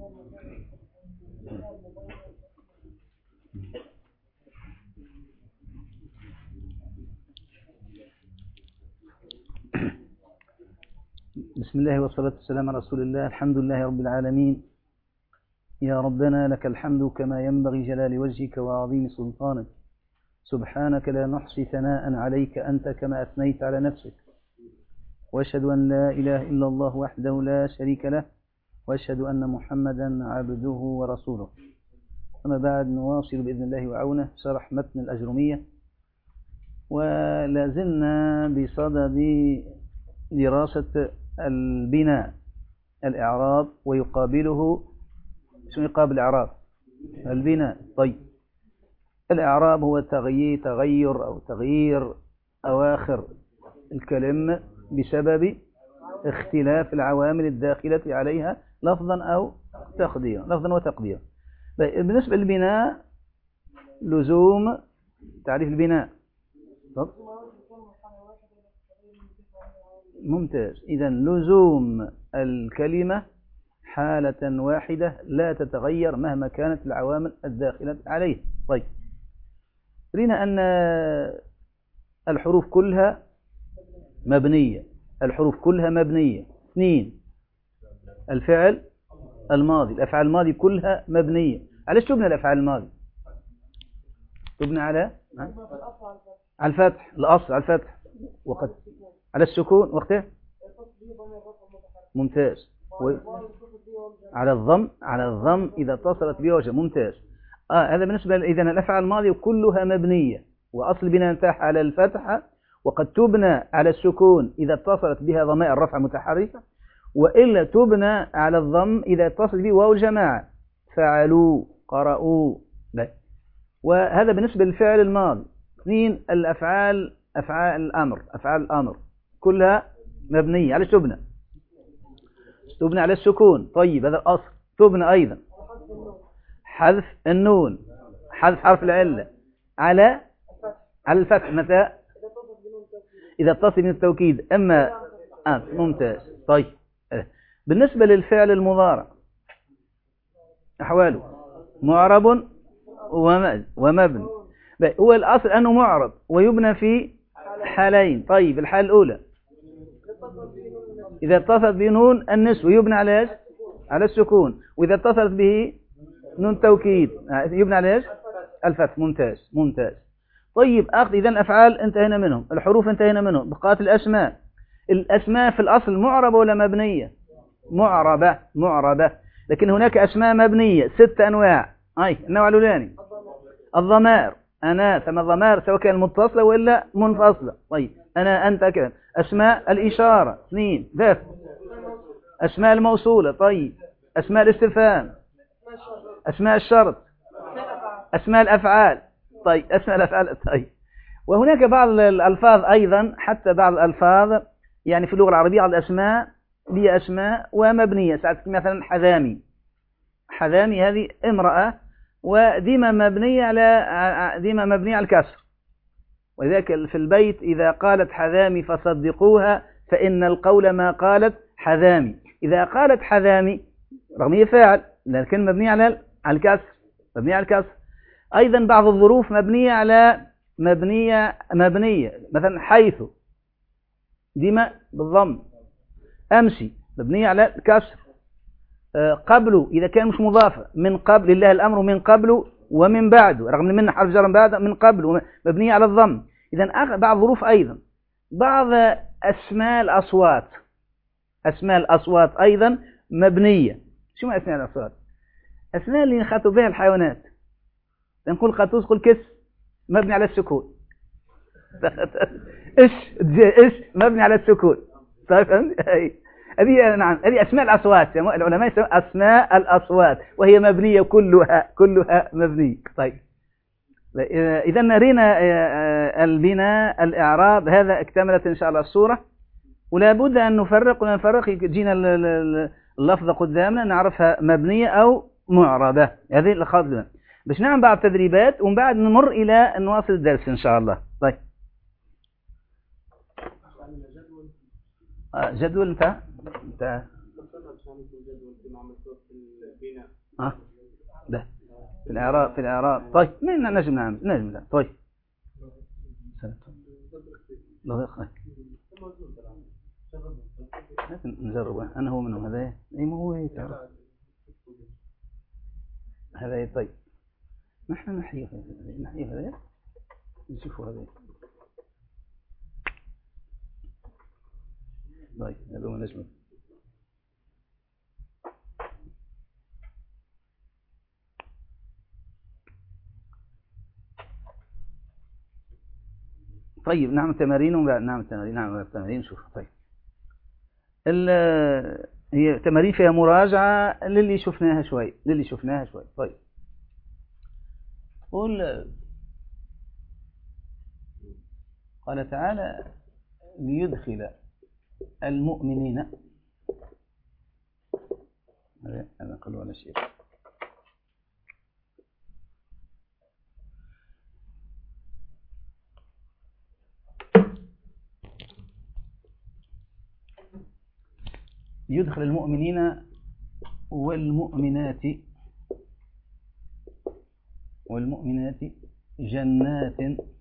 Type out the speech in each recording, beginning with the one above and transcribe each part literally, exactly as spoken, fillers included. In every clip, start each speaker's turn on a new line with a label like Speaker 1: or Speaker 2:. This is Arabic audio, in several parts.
Speaker 1: بسم الله والصلاة والسلام على رسول الله. الحمد لله رب العالمين. يا ربنا لك الحمد كما ينبغي جلال وجهك وعظيم سلطانك. سبحانك لا نحصي ثناء عليك أنت كما أثنيت على نفسك. وأشهد أن لا إله إلا الله وحده لا شريك له، وأشهد أن محمدا عبده ورسوله. أما بعد، نواصل بإذن الله وعونه شرح متن الأجرمية، ولازلنا بصدد دراسة البناء، الإعراب ويقابله. شو يقابل الإعراب؟ البناء. طيب، الإعراب هو تغيير تغير أو تغيير أواخر الكلمة بسبب اختلاف العوامل الداخلة عليها لفظا أو تقديرا، لفظا وتقديرا. بالنسبة للبناء، لزوم تعريف البناء. طب. ممتاز. إذا لزوم الكلمة حالة واحدة لا تتغير مهما كانت العوامل الداخلة عليها. طيب، رينا أن الحروف كلها مبنية، الحروف كلها مبنية. اثنين، الفعل الماضي، الأفعال الماضي كلها مبنية. على شو تبنى الأفعال الماضي؟ تبنى على على الفتح، الأصل على الفتح، وقد على السكون وقته. ممتاز. و... على الضم، على الضم إذا اتصلت بوجه. ممتاز. آه هذا بالنسبة إذن الأفعال الماضية كلها مبنية، وأصل بناء تحت على الفتحة، وقد تبنى على السكون إذا اتصلت بها ضمائر رفع متحركة، وإلا تبنى على الضم إذا اتصلت به واو الجماعة، فعلوا، قرأوا. لا. وهذا بالنسبة للفعل الماضي. اثنين، الأفعال، أفعال الأمر، أفعال الأمر كلها مبنية. على تبنى تبنى على السكون. طيب، هذا الأصل. تبنى أيضا حذف النون، حذف حرف العلة على على الفتح. متى؟ إذا اتصل من التوكيد. أما آه ممتاز. طيب، بالنسبة للفعل المضارع أحواله معرب ومبني. هو الأصل أنه معرب ويبنى في حالين. طيب، الحالة الأولى إذا اتصلت به نون النسوة يبنى على ايش؟ على السكون. وإذا اتصلت به نون توكيد يبنى على ايش؟ الفتح. ممتاز ممتاز. طيب، أخذ إذن الأفعال انتهينا منهم، الحروف انتهينا منهم، بقات الأسماء. الأسماء في الأصل معربة ولا مبنية؟ معربة معربة. لكن هناك أسماء مبنية ست أنواع. أي النوع الأولاني الضمائر. أنا ثم الضمائر سواء كان متصلة ولا منفصلة. طيب، أنا أنت كذا. أسماء الإشارة. اثنين، ذات أسماء الموصولة. طيب، أسماء الاستفهام، أسماء الشرط، أسماء الأفعال. طيب، أسماء الأفعال. طيب، وهناك بعض الألفاظ أيضا، حتى بعض الألفاظ يعني في اللغة العربية على الأسماء هي أسماء ومبنية. ساعات مثلا حذامي، حذامي هذه امرأة، وديما مبنية على ديما مبنية على الكسر. ولذلك في البيت إذا قالت حذامي فصدقوها فإن القول ما قالت حذامي. إذا قالت حذامي رغم هي فاعل لكن مبنية على على الكسر، مبنية على الكسر. أيضا بعض الظروف مبنية على مبنية مبنية مثلا حيث ديما بالضم. أمشي مبنية على الكسر. قبله إذا كان مش مضافة، من قبل لله الأمر من قبله ومن بعده، رغم من حرف جر بعد من قبل مبنية على الضم. إذن بعض الظروف أيضا. بعض أسماء الأصوات، أسماء الأصوات أيضا مبنية. شو ما أسماء الأصوات؟ أسماء اللي نخاطب بها الحيوانات. نقول قطوس قل كس مبني على السكون. إيش إيش مبني على السكون. طيب، هذه نعم هذه أسماء الأصوات. العلماء يسمون أسماء الأصوات، وهي مبنية كلها كلها مبنية. طيب، إذا نرينا البناء الإعراب. هذا اكتملت إن شاء الله الصورة، ولا بد أن نفرق ولا نفرق. جينا اللفظة قدامنا نعرفها مبنية أو معربة. هذه الخاطئة باش نعمل بعض التدريبات ومن بعد نمر إلى نواصل الدرس إن شاء الله. طيب، جدول انت انت اه ده في الإعراب في الإعراب طيب نجم نعم نجم لا طيب لا خير نجرب أنا هو منهم هذا أي ما هو يتعرف هذا طيب نحن نحيي نحيي هذا نشوفوا هذا طيب هذا هو نجم طيب نعم تمارين وبعد نعم تمارين نعم التمارين شوف طيب هي تمارين فيها مراجعة للي شفناها شوي للي شفناها شوي طيب قل قال تعالى ليدخل المؤمنين هذا قالوا على شيء يدخل المؤمنين والمؤمنات والمؤمنات جنات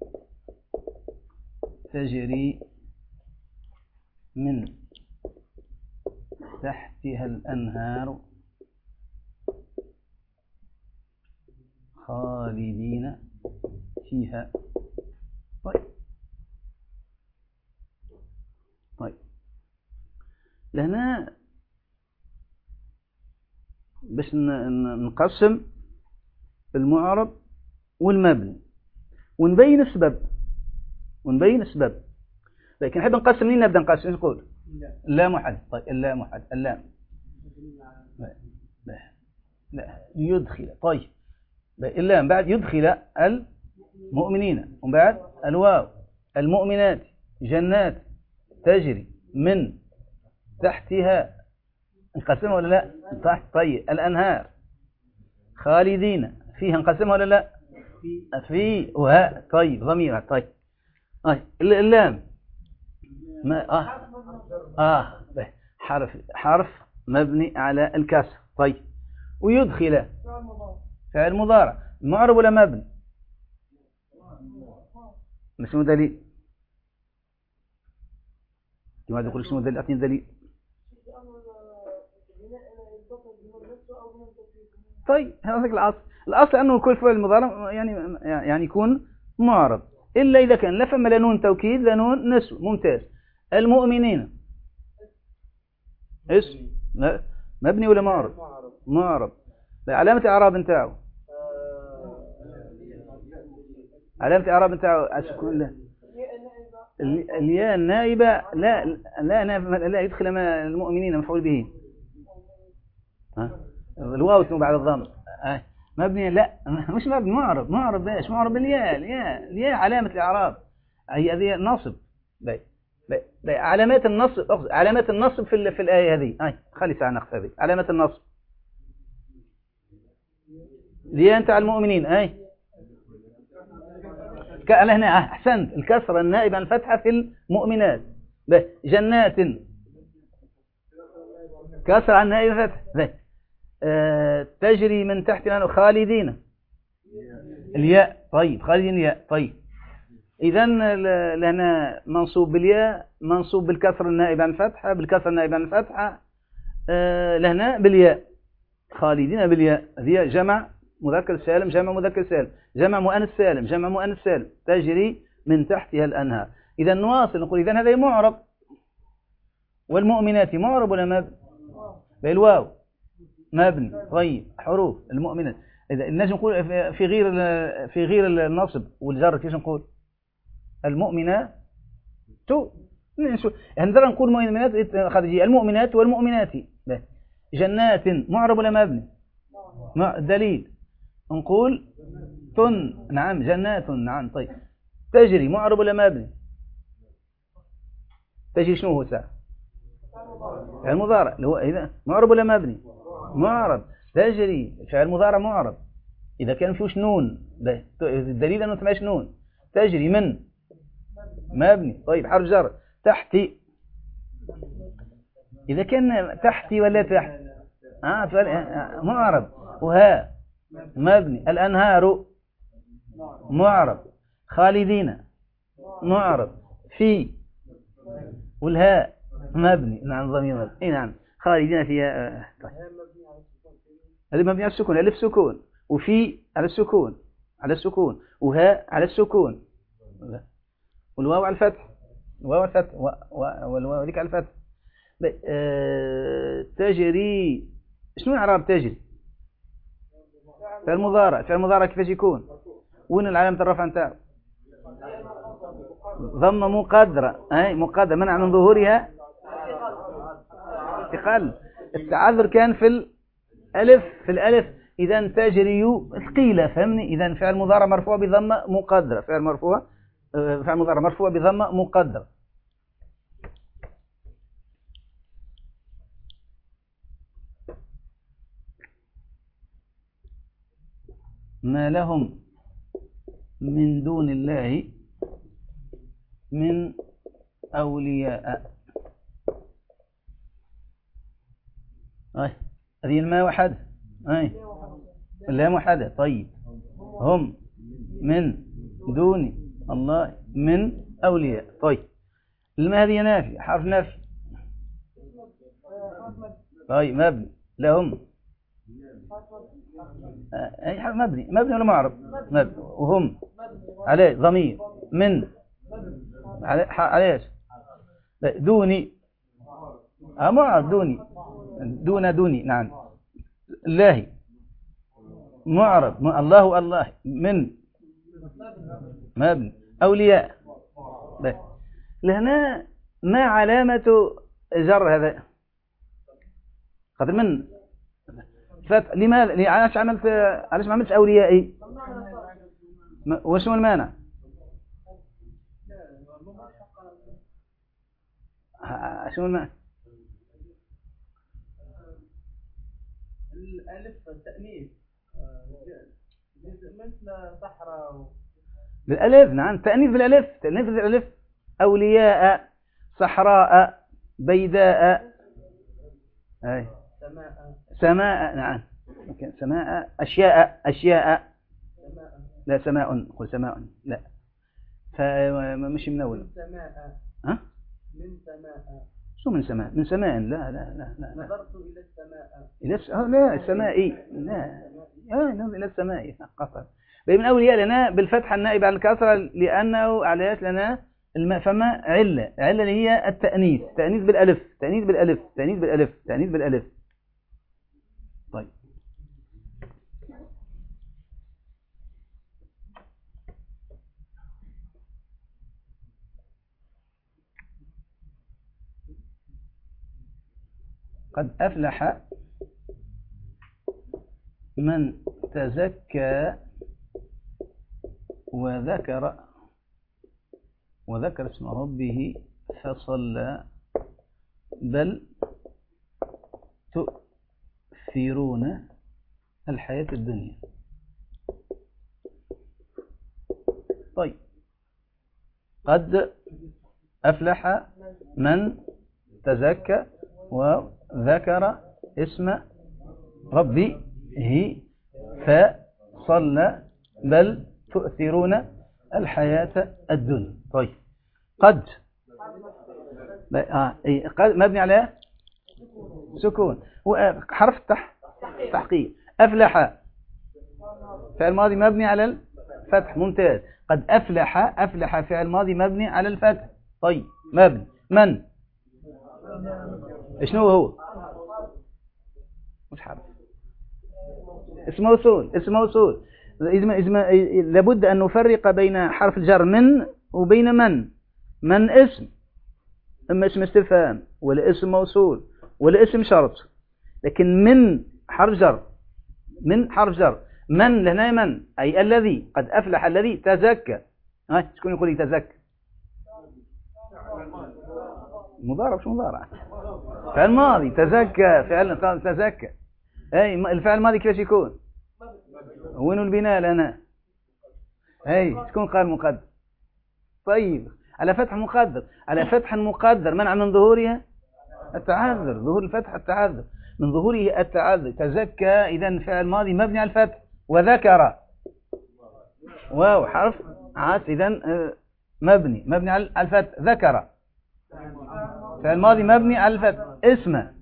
Speaker 1: تجري من تحتها الأنهار خالدين فيها طيب طيب لهنا باش نقسم المعرب والمبني ونبين السبب ونبين السبب لكن نحب نقسم منين نبدا نقسم نقول اللام محل طيب اللام محل اللام لا لا يدخل طيب اللام بعد يدخل المؤمنين ومن بعد الواو المؤمنات جنات تجري من تحتها نقسمها ولا لا تحت طيب الأنهار خالدين فيها نقسمها ولا لا في وها طيب ضميرها طيب طيب اللام ما اه اه حرف حرف مبني على الكسر طيب ويدخل فعل مضارع معرب ولا مبني مش دليل ما تقول شنو دليل اعطيني دليل طيب هذا الاصل الاصل انه كل فعل مضارع يعني يعني يكون معرب الا اذا كان لا فما لا نون توكيد لا نون نسوة ممتاز المؤمنين اسم مبني ولا معرب معرب علامه اعراب نتاعو علامه اعراب نتاعو اشكون له الياء النائبه لا لا لا يدخل المؤمنين مفعول به ها الواو اسمه بعد الضم آه. مبني لا مش مبني معرب معرب ايش معرب الياء الياء الياء علامه الاعراب هي هذه النصب باي باي علامات النصب علامات النصب في في الايه هذه هاي خلي ساعه ناخذ هذه علامات النصب الياء انت على المؤمنين اي كان هنا احسنت الكسره النائبه عن الفتحه في المؤمنات جنات كسره عن النائبه فتح أه تجري من تحتنا خالدين الياء طيب خالدين الياء طيب اذا لنا منصوب بالياء منصوب بالكسر النائب عن فتحه بالكسر النائب عن فتحه أه لهنا بالياء خالدين بالياء هي جمع مذكر سالم جمع مذكر سالم جمع مؤنث سالم جمع مؤنث سالم تجري من تحتها الانهار اذا نواصل نقول اذا هذا معرب والمؤمنات معرب ولا مبني بالواو مبني طيب حروف المؤمنات اذا الناس نقول في غير في غير النصب والجر كيف نقول المؤمنات تو هنقدر نقول مؤمنات خارجيه المؤمنات والمؤمنات جنات معرب ولا مبني دليل نقول تن نعم جنات نعم طيب تجري معرب ولا مبني تجري شنو هو ساعه فعل مضارع اللي هو اذا معرب ولا مبني معرب تجري فعل مضارع معرب اذا كان فيهوش نون الدليل انه ما فيش نون تجري من مبني طيب حرف جر تحت إذا كان تحتي ولا تحت آه سؤال آه معرب. وها مبني. الأنهار معرب. خالدين معرب. في والهاء مبني. نعم ضمير مبني. إيه نعم خالدين فيها. آه. طيب. هذا مبني على السكون. ألف سكون. وفي على السكون على السكون. وهاء على السكون. والواو على الفتح. الواو على الفتح والواو ذيك على الفتح. أه... تجري. شنو الإعراب تجري؟ فعل مضارع. فعل مضارع كيفاش يكون؟ وين العلامة الرفع نتاعو؟ ضمة مقدرة. اي مقدرة منع من ظهورها ثقل. التعذر كان في الألف. في الألف إذا تجري ثقيلة فهمني. إذا فعل مضارع مرفوع بضمة مقدرة. فعل مرفوع فعل مضارع مرفوع بضمة مقدرة. ما لهم من دون الله من أولياء. أي هذه الماء وحده. أي اللام وحده. طيب هم من دون الله من أولياء. طيب الماء هذه نافي. حرف نافي. طيب مبني. لهم أي حرف مبني. مبني ولا معرب؟ مبني. وهم عليه ضمير. من عليه ايش؟ دوني. اه معرب. دوني دون دوني. نعم. الله معرب. الله الله من مبني. أولياء. لهنا ما علامة جر هذا؟ قدر من فت... لماذا علاش عملت علاش ما عملتش أوليائي؟ وش هو المانع؟ شنو المانع؟
Speaker 2: الألف تأنيث مثل صحراء.
Speaker 1: بالألف. نعم تأنيث بالألف. تأنيث بالألف. أولياء صحراء بيداء. أي
Speaker 2: سماء.
Speaker 1: سماء. نعم سماء. أشياء. أشياء.
Speaker 2: سماء.
Speaker 1: لا سماء. قل سماء. لا فمش من أول.
Speaker 2: سماء.
Speaker 1: ها
Speaker 2: من سماء.
Speaker 1: شو من سماء؟ من سماء. لا لا لا لا, لا.
Speaker 2: نظرت إلى السماء.
Speaker 1: إلى الس... لا السماء. لا آه إلى السماء قصر. من أولياء لنا بالفتحة النائبة عن الكسرة لأنه عليات لنا الماء. فما علة. علة اللي هي التأنيث. تأنيث بالألف. تأنيث بالألف. تأنيث بالألف. تأنيث بالألف. طيب قد أفلح من تزكى وذكر وذكر اسم ربه فصلى بل تؤثرون الحياة الدنيا. طيب قد أفلح من تزكى وذكر اسم ربه فصلى بل تؤثرون الحياة الدنيا. طيب قد آه. قد مبني على سكون. وحرف تح تحقيق. أفلح فعل ماضي مبني على الفتح. ممتاز. قد أفلح. أفلح فعل ماضي مبني على الفتح. طيب مبني. من شنو هو؟ مش حرف. اسم موصول. اسم موصول. لابد أن نفرق بين حرف الجر من وبين من. من اسم. إما اسم استفهام ولا اسم موصول ولا اسم شرط. لكن من حرف جر. من حرف جر. من لهنا من أي الذي. قد أفلح الذي تزكى. ها شكون يقول لي تزكى؟ مضارع. شو مضارع؟ فعل ماضي. تزكى فعل تزكى. اي الفعل الماضي كيفاش يكون؟ وين البناء لنا؟ اي شكون قال مقدر؟ طيب على فتح مقدر. على فتح مقدر منع من ظهورها التعذر، ظهور الفتح التعذر، من ظهوره التعذر. تزكى إذا فعل ماضي مبني على الفتح. وذكر واو حرف عطف إذا مبني مبني على الفتح. ذكر فعل ماضي مبني على الفتح. اسمه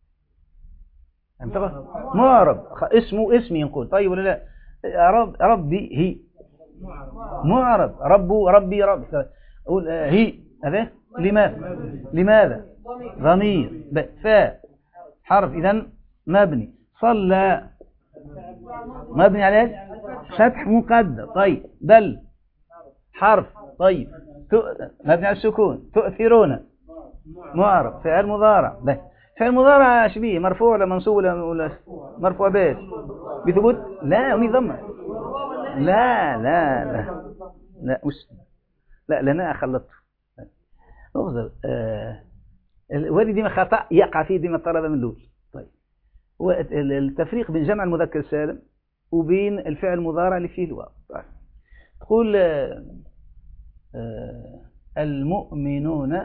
Speaker 1: انتبه معرب، اسمه اسمي نقول طيب ولا لا؟ رب ربي هي معرب، ربو ربي رب. قول هي هذا لماذا لماذا ضمير. فاء حرف إذا مبني. صلى مبني على فتح مقدر. طيب بل حرف طيب مبني على السكون. تؤثرون معرب فعل مضارع. فعل مضارع شبيه مرفوع ولا منصوب ولا مرفوع باش بثبوت؟ لا ومي ضمه. لا لا لا لا مش لا لنا خلطته. انظر آه وهذه ديما خطأ يقع فيه ديما الطلبة من الأول. طيب هو التفريق بين جمع المذكر السالم وبين الفعل المضارع اللي فيه الواو. طيب تقول آه آه المؤمنون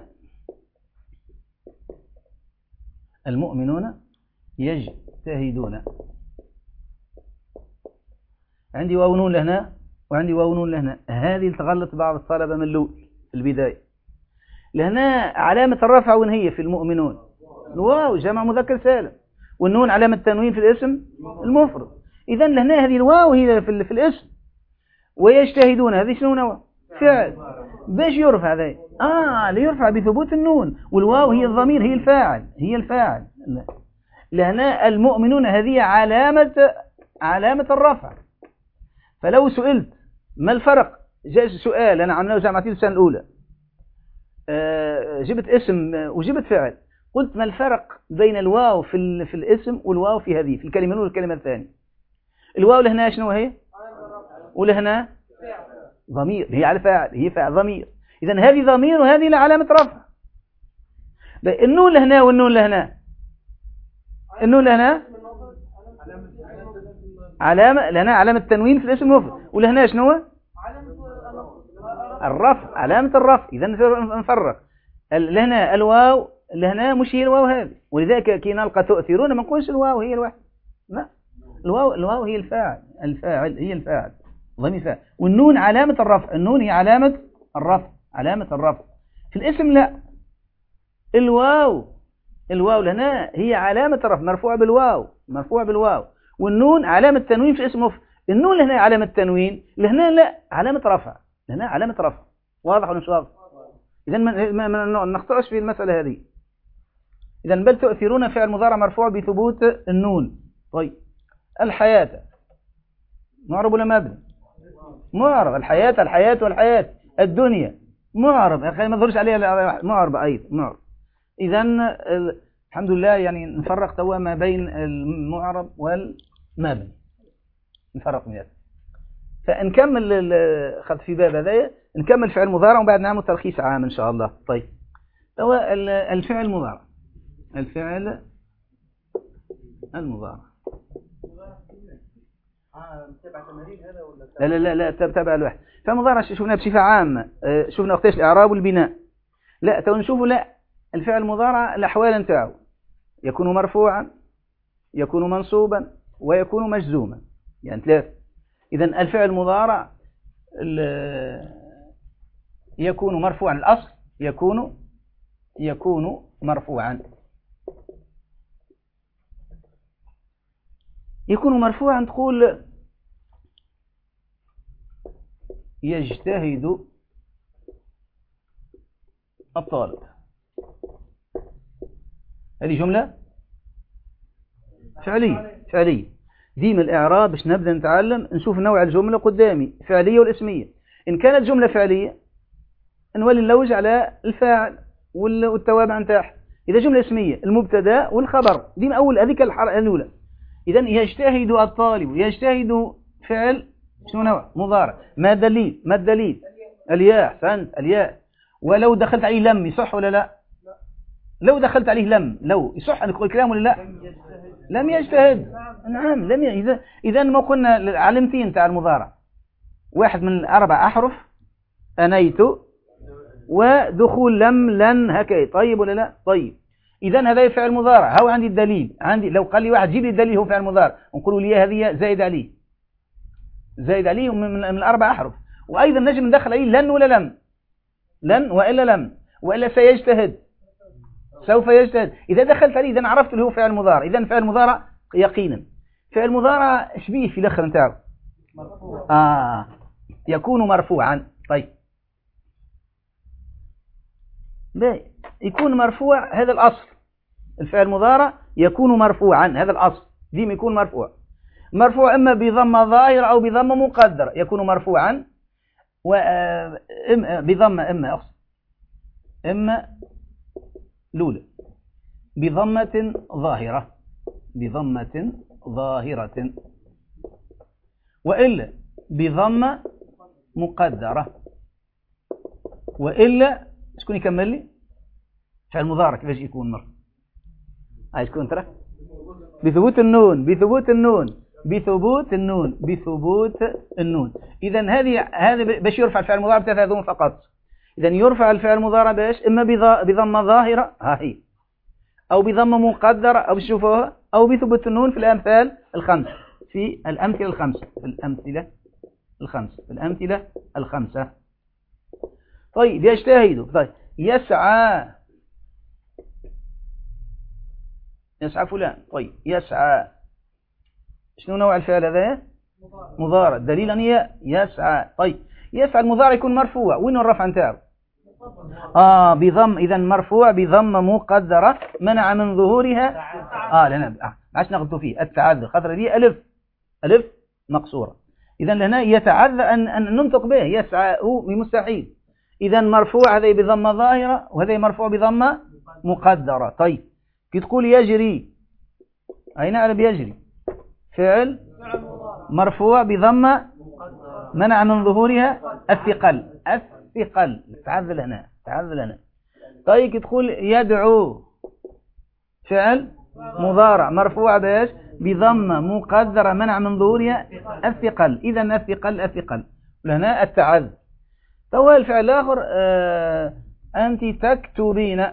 Speaker 1: المؤمنون يجتهدون. عندي واو نون لهنا وعندي واو نون لهنا. هذه تغلط بعض الطلبة من الأول في البداية. لهنا علامة الرفع وين هي في المؤمنون؟ الواو جمع مذكر سالم، والنون علامة التنوين في الاسم المفرد. إذا لهنا هذه الواو هي في, في الاسم. ويجتهدون هذه شنو نوع؟ فعل. باش يرفع هذا؟ آه ليرفع بثبوت النون، والواو هي الضمير هي الفاعل هي الفاعل. لهنا المؤمنون هذه علامة علامة الرفع. فلو سئلت ما الفرق، جاء سؤال أنا عملناه جامعتي السنة الأولى، أه جبت اسم وجبت فعل، قلت ما الفرق بين الواو في, في الاسم والواو في هذه في الكلمة الأولى والكلمة الثانية؟ الواو لهنا شنو هي؟ ولهنا ضمير هي على فاعل هي فاعل ضمير. إذا هذه ضمير وهذه علامة رفع. النون لهنا والنون لهنا. النون لهنا علامة لهنا علامة التنوين في الاسم المفرد، ولهنا شنو؟ الرفع علامة الرفع. إذا نفرق لهنا الواو لهنا مش هي الواو هذه، ولذلك كي نلقى تؤثرون ما نقولش الواو هي الواحد. لا الواو الواو هي الفاعل الفاعل هي الفاعل ضمير فاعل. والنون علامة الرفع. النون هي علامة الرفع علامة الرفع. في الاسم لا، الواو الواو لهنا هي علامة الرفع مرفوعة بالواو مرفوعة بالواو، والنون علامة تنوين في اسم مفرد. النون لهنا علامة تنوين، لهنا لا علامة رفع لهنا علامة رفع. واضح ولا مش واضح؟ إذا ما, ما نخطئش في المسألة هذه. إذا بل تؤثرون فعل مضارع مرفوع بثبوت النون. طيب الحياة معرب ولا مبني؟ معرب. الحياة الحياة والحياة. الدنيا معرب ما تظهرش عليها معرب أيضا معرب. إذا الحمد لله يعني نفرق توا ما بين المعرب والمبني نفرق من هذا. فنكمل خد في باب هذايا نكمل فعل مضارع وبعد نعمل تلخيص عام إن شاء الله. طيب توا الفعل المضارع الفعل المضارع لا لا لا لا تبع الواحد. فالمضارع شفنا بصفة عامة شفنا وقتاش الإعراب والبناء. لا تو نشوفوا لا الفعل المضارع الأحوال نتاعو يكون مرفوعا يكون منصوبا ويكون مجزوما يعني ثلاثة. إذا الفعل المضارع يكون مرفوعا الأصل يكون يكون مرفوعا يكون مرفوعا تقول يجتهد الطالب. هذه جملة فعلية فعلية. ديما الإعراب باش نبدأ نتعلم نشوف نوع الجملة قدامي فعلية والاسمية. إن كانت جملة فعلية نولي نلوج على الفاعل والتوابع نتاعها. إذا جملة اسمية المبتدا والخبر ديما أول هذيك الحركة الأولى. إذا يجتهد الطالب يجتهد فعل شنو نوع مضارع. ما الدليل ما الدليل الياء. أحسنت الياء. ولو دخلت عليه لم يصح ولا لا؟ لو دخلت عليه لم لو يصح أن يقول كلام ولا لا؟ لم يجتهد. نعم لم ي... إذا إذا ما قلنا علمتين تاع المضارع واحد من أربع أحرف أنيت ودخول لم لن هكذا. طيب ولا لا؟ طيب إذن هذا فعل مضارع. هو عندي الدليل، عندي لو قال لي واحد جيب لي الدليل هو فعل مضارع، ونقول لي هذه زايد عليه، زايد عليه من, من الأربع أحرف. وأيضا نجم ندخل عليه لن ولا لم، لن وإلا لم، وإلا سيجتهد، سوف يجتهد. إذا دخلت عليه إذن عرفت اللي هو فعل مضارع. إذن فعل مضارع يقينا. فعل مضارع شبيه في الأخر نتاعو آه يكون مرفوعا. طيب باي يكون مرفوع، هذا الأصل. الفعل المضارع يكون مرفوعا، هذا الأصل، ديما يكون مرفوع. مرفوع إما بضمة ظاهرة أو بضمة مقدرة، يكون مرفوعا بضمة إما أقصد إما لولة بضمة ظاهرة، بضمة ظاهرة، وإلا بضمة مقدرة، وإلا شكون يكمل لي فعل مضارع كيفاش يكون مرفوع؟ هاي شكون ترى؟ بثبوت النون، بثبوت النون، بثبوت النون، بثبوت النون. إذا هذه هذا باش يرفع الفعل المضارع بثلاثة فقط. إذا يرفع الفعل المضارع باش إما بضمة ظاهرة ها هي، أو بضمة مقدرة، أو شوفوها، أو بثبوت النون في الأمثال الخمس، في الأمثلة الخمسة، في الأمثلة الخمسة، في الأمثلة الخمسة. طيب يجتهد. طيب يسعى، يسعى فلان. طيب يسعى شنو نوع الفعل هذا؟ مضارع. دليلا هي يسعى. طيب يسعى المضارع يكون مرفوع، وين الرفع نتاعو؟ اه بضم. اذا مرفوع بضمه مقدره منع من ظهورها اه لنا آه. عاش نغلطوا فيه التعذر، خاطر دي الف الف مقصوره. اذا لهنا يتعذر ان ان ننطق به يسعى مستحيل. اذا مرفوع هذا بضمه ظاهره، وهذا مرفوع بضمه مقدره. طيب كي تقول يجري، اين على بيجري؟ فعل مرفوع بضمه منع من ظهورها الثقل، الثقل تعذل هنا، تعذل هنا. طيب كي تقول يدعو، فعل مضارع مرفوع باش بضمه مقدره منع من ظهورها الثقل. اذا الثقل الثقل لهنا التعذل. تو الفعل الاخر آه انت تكتبين،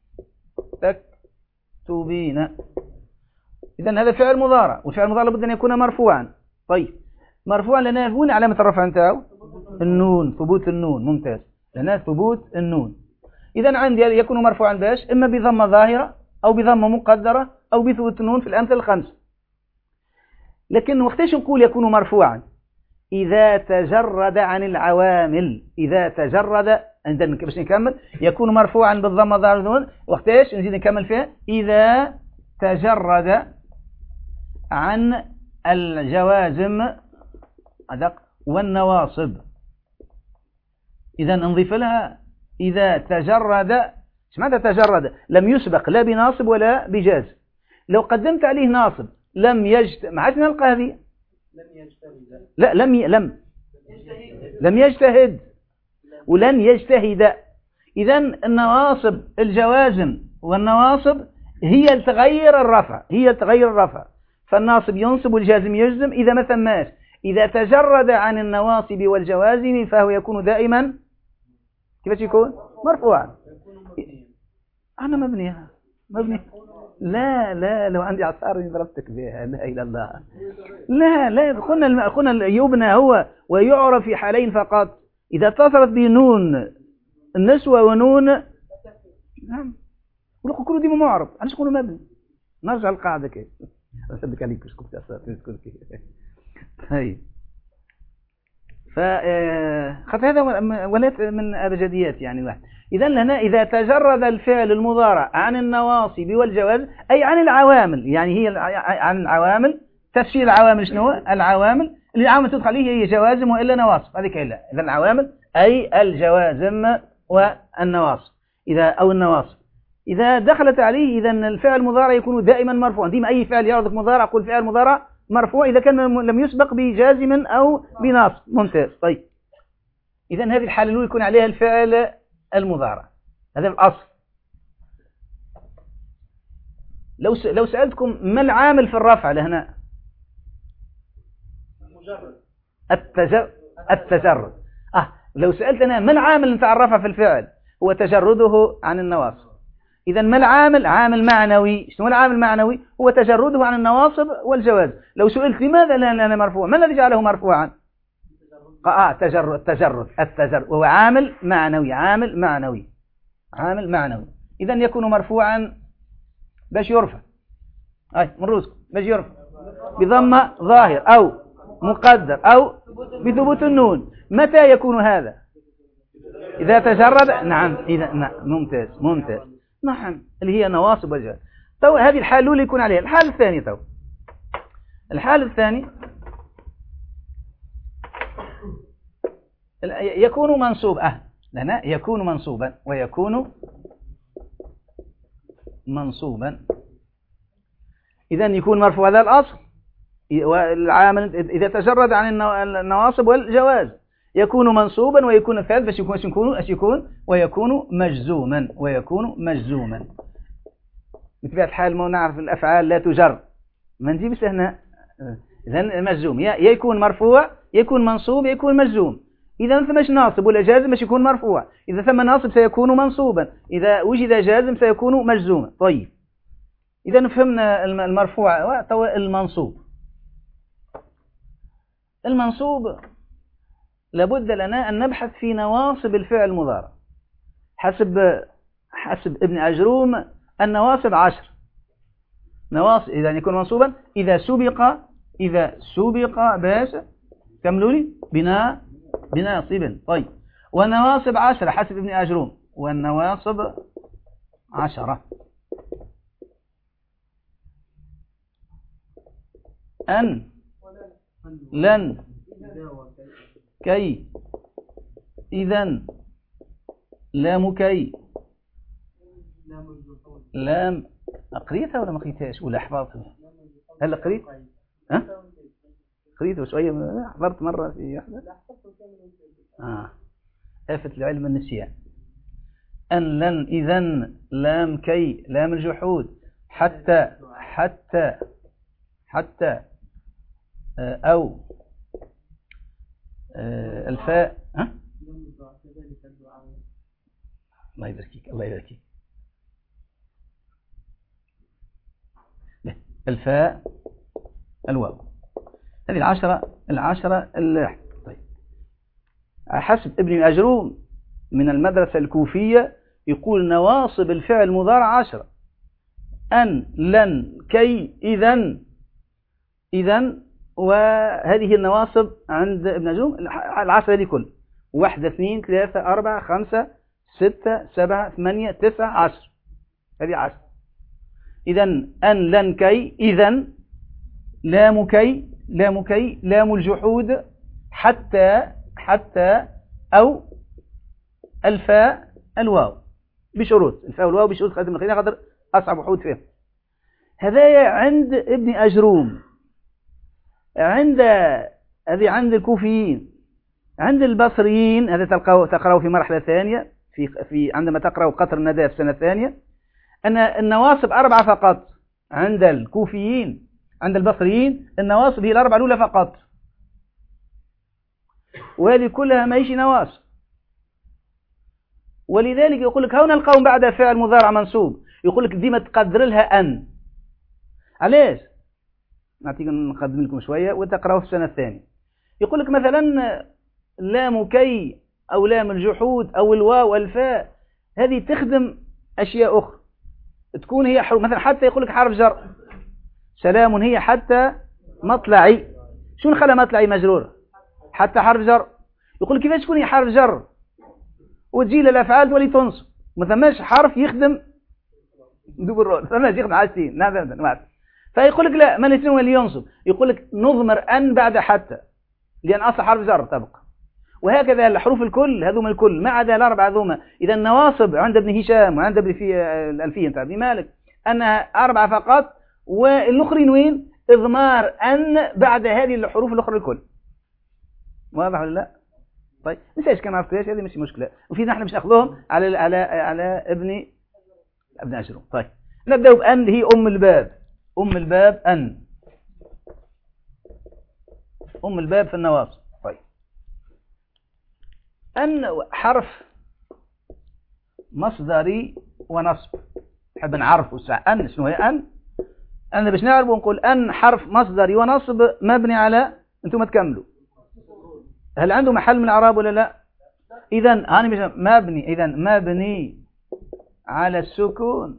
Speaker 1: تكتبين. اذا هذا فعل مضارع، والفعل المضارع لابد ان يكون مرفوعا. طيب مرفوعا لنا هنا علامه الرفع نتاعو النون، ثبوت النون. ممتاز، لنا ثبوت النون. اذا عندي يكون مرفوعا باش اما بضمه ظاهره او بضمه مقدره او بثبوت النون في الامثله الخمس. لكن وقتاش نقول يكون مرفوعا؟ اذا تجرد عن العوامل. اذا تجرد عندنا باش نكمل يكون مرفوعا بالضمه ظاهره. وقتاش نزيد نكمل فيها؟ اذا تجرد عن الجوازم أدق والنواصب. إذا نضيف لها إذا تجرد. ايش معنى تجرد؟ لم يسبق لا بناصب ولا بجاز. لو قدمت عليه ناصب لم يجت ما عادش نلقى هذه.
Speaker 2: لم يجتهد.
Speaker 1: لا لم ي... لم لم يجتهد ولن يجتهد. إذا النواصب الجوازم والنواصب هي تغير الرفع، هي تغير الرفع. فالناصب ينصب والجازم يجزم إذا ما ثماش. إذا تجرد عن النواصب والجوازم فهو يكون دائما كيف يكون؟ مرفوعا. أنا مبني مبني لا لا لو عندي عصار ضربتك بها. لا إله إلا الله. لا لا قلنا قلنا يبنى هو ويعرف في حالين فقط، إذا اتصلت بنون النسوة ونون نعم ولكن كله ديما معرب. علاش نقولوا مبني؟ نرجع القاعدة كيف أصدق عليك كيف كنت أصدق كيف هاي. فخذ هذا ولات من أبجديات يعني واحد. إذا لنا إذا تجرد الفعل المضارع عن النواصب والجواز أي عن العوامل، يعني هي عن العوامل. تفسير العوامل شنو؟ العوامل اللي العوامل تدخل عليه هي جوازم وإلا نواصب، هذيك إلا. إذا العوامل أي الجوازم والنواصب إذا أو النواصب إذا دخلت عليه. إذا الفعل المضارع يكون دائما مرفوعا. ديما أي فعل يعرضك مضارع قل فعل مضارع مرفوع إذا كان لم يسبق بجازم أو بناصب. ممتاز. طيب إذا هذه الحالة الأولى يكون عليها الفعل المضارع، هذا الأصل. لو لو سألتكم ما العامل في الرفع لهنا؟ التجرد. التجرد. آه لو سألتنا ما العامل نتاع الرفع في الفعل؟ هو تجرده عن النواصب. إذا ما العامل؟ عامل معنوي. شنو العامل المعنوي؟ هو تجرده عن النواصب والجواز. لو سئلت لماذا لا مرفوع، ما الذي جعله مرفوعا؟ آه تجرد التجرد التجرد وهو عامل معنوي عامل معنوي عامل معنوي. إذا يكون مرفوعا باش يرفع، أي من رؤوسكم باش يرفع بضمة ظاهر أو مقدر أو بثبوت النون. متى يكون هذا؟ إذا تجرد. نعم إذا نعم. ممتاز ممتاز. نعم اللي هي نواصب وجواز. تو هذه الحال الأولى يكون عليها. الحال الثاني تو الحال الثاني يكون منصوبا. أه لنا يكون منصوبا ويكون منصوبا. إذا يكون مرفوع هذا الأصل، والعامل إذا تجرد عن النواصب والجواز يكون منصوبا ويكون الثالث باش يكون يكون اش يكون ويكون مجزوما ويكون مجزوما. بطبيعة الحال ما نعرف الأفعال لا تجر، ما نجيبش هنا. إذا مجزوم يا يكون مرفوع يكون منصوب يكون مجزوم. إذا ما ثماش ناصب ولا جازم باش يكون مرفوع. إذا ثم ناصب سيكون منصوبا، إذا وجد جازم سيكون مجزوما. طيب إذا فهمنا المرفوع المنصوب. المنصوب لابد لنا أن نبحث في نواصب الفعل المضارع. حسب حسب ابن أجروم النواصب عشر نواصب. إذا يكون منصوبا إذا سبق إذا سبق باش كملوا لي بناء بناصب. طيب والنواصب عشرة حسب ابن أجروم، والنواصب عشرة. أن لن كي إذن لام كي لام. قريتها ولا ما قريتهاش ولا حفظتها؟ هل قريت؟ ها؟ قريتها شوية حضرت مرة في واحدة. آه آفة العلم النسيان. أن لن إذن لام كي لام الجحود حتى حتى حتى أو الفاء. ها؟ الله يباركك الله يباركك. الفاء الواو. هذه العشرة العشرة اللي طيب حسب ابن أجروم من المدرسة الكوفية يقول نواصب الفعل المضارع عشرة. أن لن كي إذن إذن. وهذه النواصب عند ابن أجروم العشرة دي كل واحد اثنين ثلاثة أربعة خمسة ستة سبعة ثمانية تسعة عشر. هذه عشر. إذن أن لن كي إذن لام كي لام كي لام الجحود حتى حتى أو الفاء الواو بشروط. الفاء والواو بشروط خدم الخير قدر أصعب وحود فيه. هذا عند ابن أجروم. عند هذه عند الكوفيين. عند البصريين هذا تلقاه تقرأه في مرحلة ثانية في في عندما تقرأ قطر النداء في سنة ثانية أن النواصب أربعة فقط. عند الكوفيين عند البصريين النواصب هي الأربعة الأولى فقط، وهذه كلها ما هيش نواصب. ولذلك يقول لك هنا القوم بعد فعل مضارع منصوب يقول لك ديما تقدر لها أن. علاش؟ نعطيك نقدم لكم شوية وتقرأه في السنة الثانية. يقول لك مثلا لام كي أو لام الجحود أو الواو والفاء هذه تخدم أشياء أخرى تكون هي حرف. مثلا حتى يقول لك حرف جر. سلام هي حتى مطلعي. شو نخلى مطلعي مجرور؟ حتى حرف جر. يقول لك كيفاش تكون هي حرف جر وتجي للأفعال تولي تنصب؟ ما ثماش حرف يخدم دوبل رول، ثماش يخدم عاجتين. نعم. فيقول لك لا ما الاثنين اللي ينصب. يقول لك نضمر أن بعد حتى لأن أصل حرف جر تبقى. وهكذا الحروف الكل هذوما الكل ما عدا الأربعة هذوما. إذا النواصب عند ابن هشام وعند ابن في الألفية نتاع ابن مالك أنها أربعة فقط، والآخرين وين؟ إضمار أن بعد هذه الحروف الأخرى الكل. واضح ولا لا؟ طيب نساش كما عرفتهاش هذه مش مشكلة، وفي نحن مش ناخذوهم على على على ابن ابن أجروم. طيب نبدأ بأن هي أم الباب. أم الباب أن أم الباب في النواصب. طيب أن حرف مصدري ونصب. نحب نعرفوا أن شنو هي أن. أنا باش نعرف ونقول أن حرف مصدري ونصب مبني على، أنتم تكملوا، هل عنده محل من الإعراب ولا لا؟ إذا أنا مبني، إذا مبني على السكون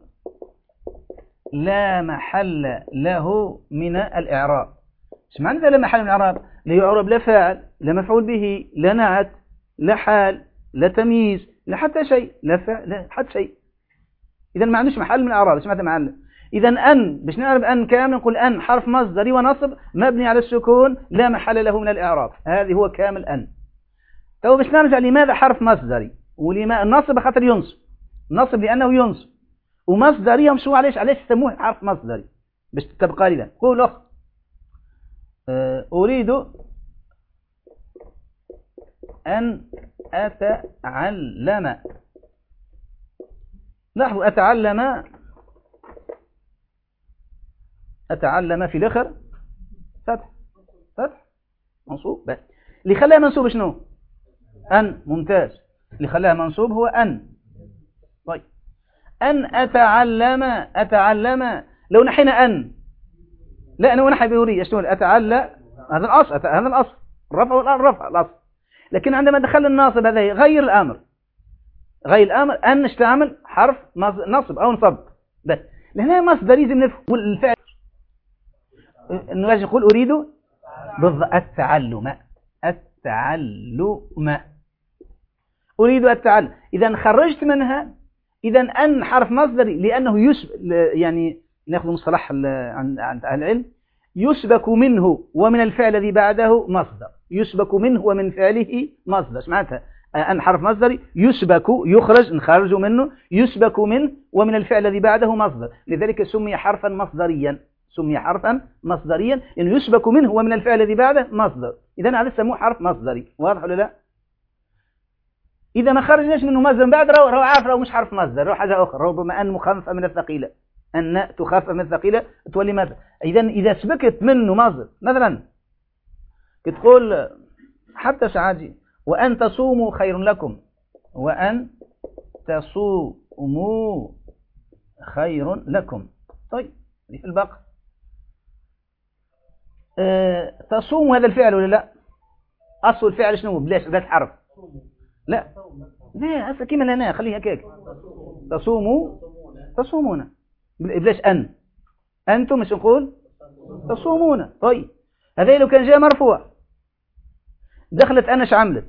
Speaker 1: لا محل له من الإعراب. ايش معنى لا محل من الإعراب؟ لا يعرب لا فاعل لا مفعول به لا نعت لا حال لا تمييز لا حتى شيء، لا فاعل لا حتى شيء. إذا ما عندوش محل من الإعراب. ايش معنى محل؟ إذا أن باش نعرف أن كامل نقول أن حرف مصدري ونصب مبني على السكون لا محل له من الإعراب. هذه هو كامل أن. تو باش نرجع لماذا حرف مصدري ولما النصب خاطر ينصب، نصب لأنه ينصب، ومصدري يمشوا علاش علاش يسموه حرف مصدري باش تبقى لي. قول أخ أريد أن أتعلم. لاحظوا أتعلم، أتعلم في الآخر فتح فتح منصوب بس. اللي خلاها منصوب شنو؟ أن. ممتاز. اللي خلاها منصوب هو أن. طيب أن أتعلم، أتعلم لو نحينا أن لا أنا ونحي بيوري شنو أتعلم، هذا الأصل، هذا الأصل الرفع الرفع الأصل. لكن عندما دخل الناصب هذا غير الأمر، غير الأمر أن نستعمل حرف نصب أو نصب بس. لهنا مصدر يلزم نفهم الفعل. نجي نقول أريد بالضبط التعلم، التعلم أريد التعلم. إذا خرجت منها إذا أن حرف مصدري لأنه يشبك، يعني نأخذ مصطلح عند أهل العلم، يشبك منه ومن الفعل الذي بعده مصدر، يشبك منه ومن فعله مصدر. ايش معناتها؟ أن حرف مصدري يشبك، يخرج نخرج منه، يشبك منه ومن الفعل الذي بعده مصدر، لذلك سمي حرفا مصدريا، سمي حرفا مصدريا لأنه يعني يشبك منه ومن الفعل الذي بعده مصدر. إذا هذا سموه حرف مصدري. واضح ولا لا؟ إذا ما خرجناش منه مصدر بعد رو رو عارف رو مش حرف مصدر، رو حاجة أخرى، ربما أن مخففة من الثقيلة، أن تخفف من الثقيلة تولي ماذا؟ إذا إذا سبكت منه مصدر مثلا كتقول حتى سعادي وأن تصوموا خير لكم، وأن تصوموا خير لكم. طيب في البقر أه تصوم هذا الفعل ولا لا؟ أصل الفعل شنو؟ بلاش ذات حرف. لا لا أصل كيما لنا خليها كيك. تصوموا تصومون بلاش أن. أنتم مش نقول تصومون. طيب هذا لو كان جاء مرفوع دخلت أنا ايش عملت؟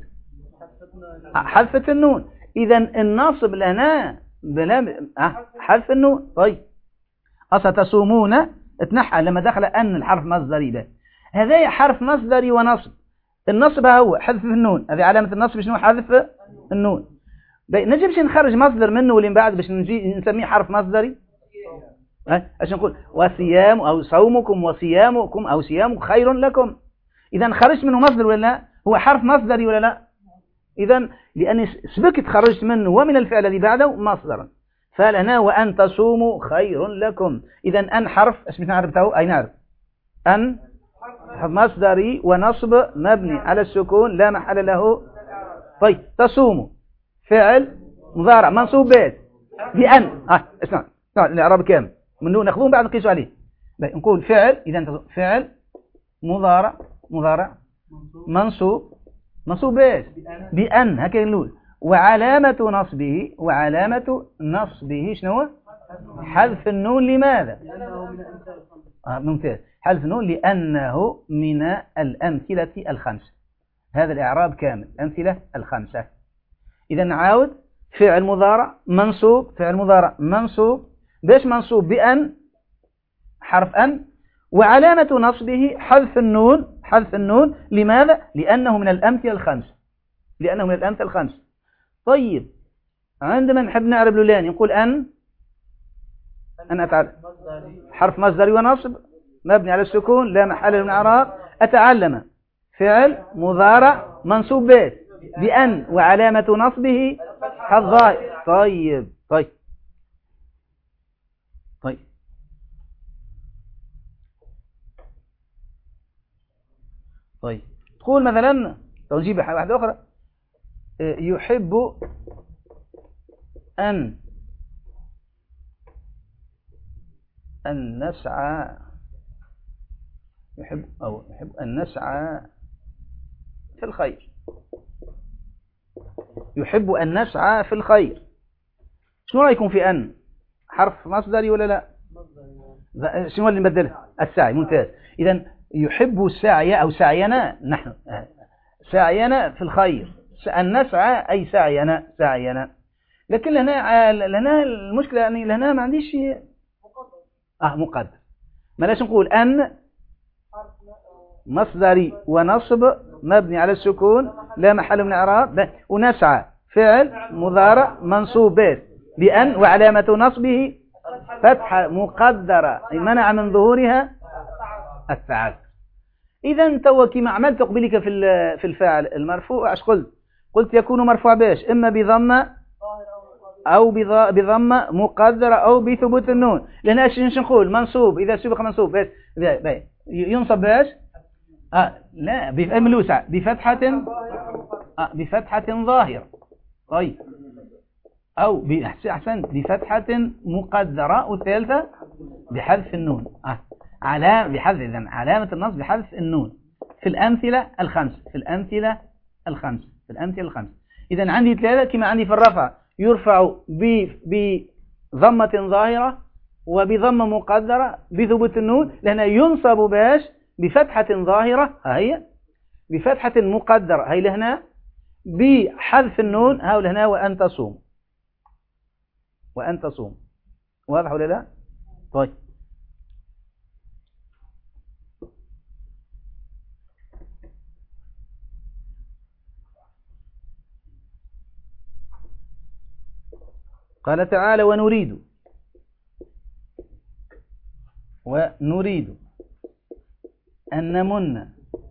Speaker 1: حذفت النون. إذا الناصب لنا بلا حذف النون. طيب أصل تصومون اتنحى لما دخل أن الحرف مصدري به. هذا حرف مصدري ونصب. النصب هو حذف النون، هذه علامة النصب شنو؟ حذف النون. نجيبش نخرج مصدر منه واللي بعد باش نجي نسميه حرف مصدري. عشان نقول وصيام أو صومكم وصيامكم أو صيامكم خير لكم. إذا خرجت منه مصدر ولا لا؟ هو حرف مصدري ولا لا؟ إذا لأني سبكت خرجت منه ومن الفعل الذي بعده مصدرا. فلنا وأن تصوموا خير لكم. إذا أن حرف ايش بنعرفه؟ أي نعرف أن مصدري ونصب مبني على السكون لا محل له. طيب تصوموا فعل مضارع منصوب به بأن. اه اسمع اسمع الإعراب كامل منه ناخذون بعد نقيسوا عليه. نقول فعل، إذا فعل مضارع مضارع منصوب منصوب به بأن هكذا نقول. وعلامة نصبه وعلامة نصبه شنو؟ حذف النون. لماذا؟ آه ممتاز. حذف النون لأنه من الأمثلة الخمسة. هذا الإعراب كامل أمثلة الخمسة. إذا نعاود فعل مضارع منصوب، فعل مضارع منصوب باش منصوب بأن حرف أن، وعلامة نصبه حذف النون، حذف النون. لماذا؟ لأنه من الأمثلة الخمسة، لأنه من الأمثلة الخمسة. طيب عندما نحب نعرب لولان نقول أن أن أتعلم حرف مصدري ونصب مبني على السكون لا محل من الإعراب. أتعلم فعل مضارع منصوب به بأن وعلامة نصبه الظاهر. طيب طيب طيب طيب تقول مثلا نجيب واحدة أخرى يحب أن أن نسعى يحب أو يحب أن نسعى في الخير. يحب أن نسعى في الخير. شنو رأيكم في أن؟ حرف مصدري ولا لا؟ شنو اللي نبدله؟ السعي. ممتاز. إذن يحب السعي أو سعينا نحن سعينا في الخير. أن نسعى أي سعينا سعينا. لكن لنا لنا المشكلة يعني لنا ما عنديش اه مقدر. ما لاش نقول أن مصدري ونصب مبني على السكون لا محل من الاعراب، ونسعى فعل مضارع منصوب بأن وعلامة نصبه فتحة مقدرة منع من ظهورها التعذر. إذا تو كما عملت قبلك في في الفاعل المرفوع اش قلت؟ قلت يكون مرفوع باش إما بضمة أو بضمة مقدرة أو بثبوت النون. لأن ايش نقول؟ منصوب إذا سبق منصوب باش ينصب باش آه لا بملوسع بفتحة آه بفتحة ظاهرة. طيب أو أحسن بفتحة مقدرة، والثالثة بحذف النون آه علامة بحذف إذن علامة النصب بحذف النون في الأمثلة الخمس في الأمثلة الخمس في الأمثلة الخمس. إذن عندي ثلاثة كما عندي في الرفع يرفع بضمة ظاهرة وبضمة مقدرة بثبوت النون، لأنه ينصب باش بفتحة ظاهرة هي بفتحة مقدرة هي لهنا بحذف النون ها لهنا وأن تصوم وأن تصوم. واضح ولا لا؟ طيب قال تعالى ونريد ونريد أن نمن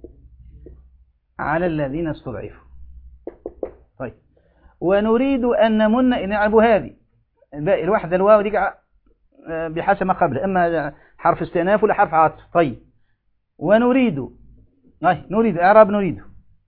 Speaker 1: على الذين استضعفوا. طيب ونريد أن نمن نعرف هذه الواحدة الواو دي بحسب ما قبل إما حرف استئناف ولا حرف عطف. طيب ونريد أي نريد إعراب نريد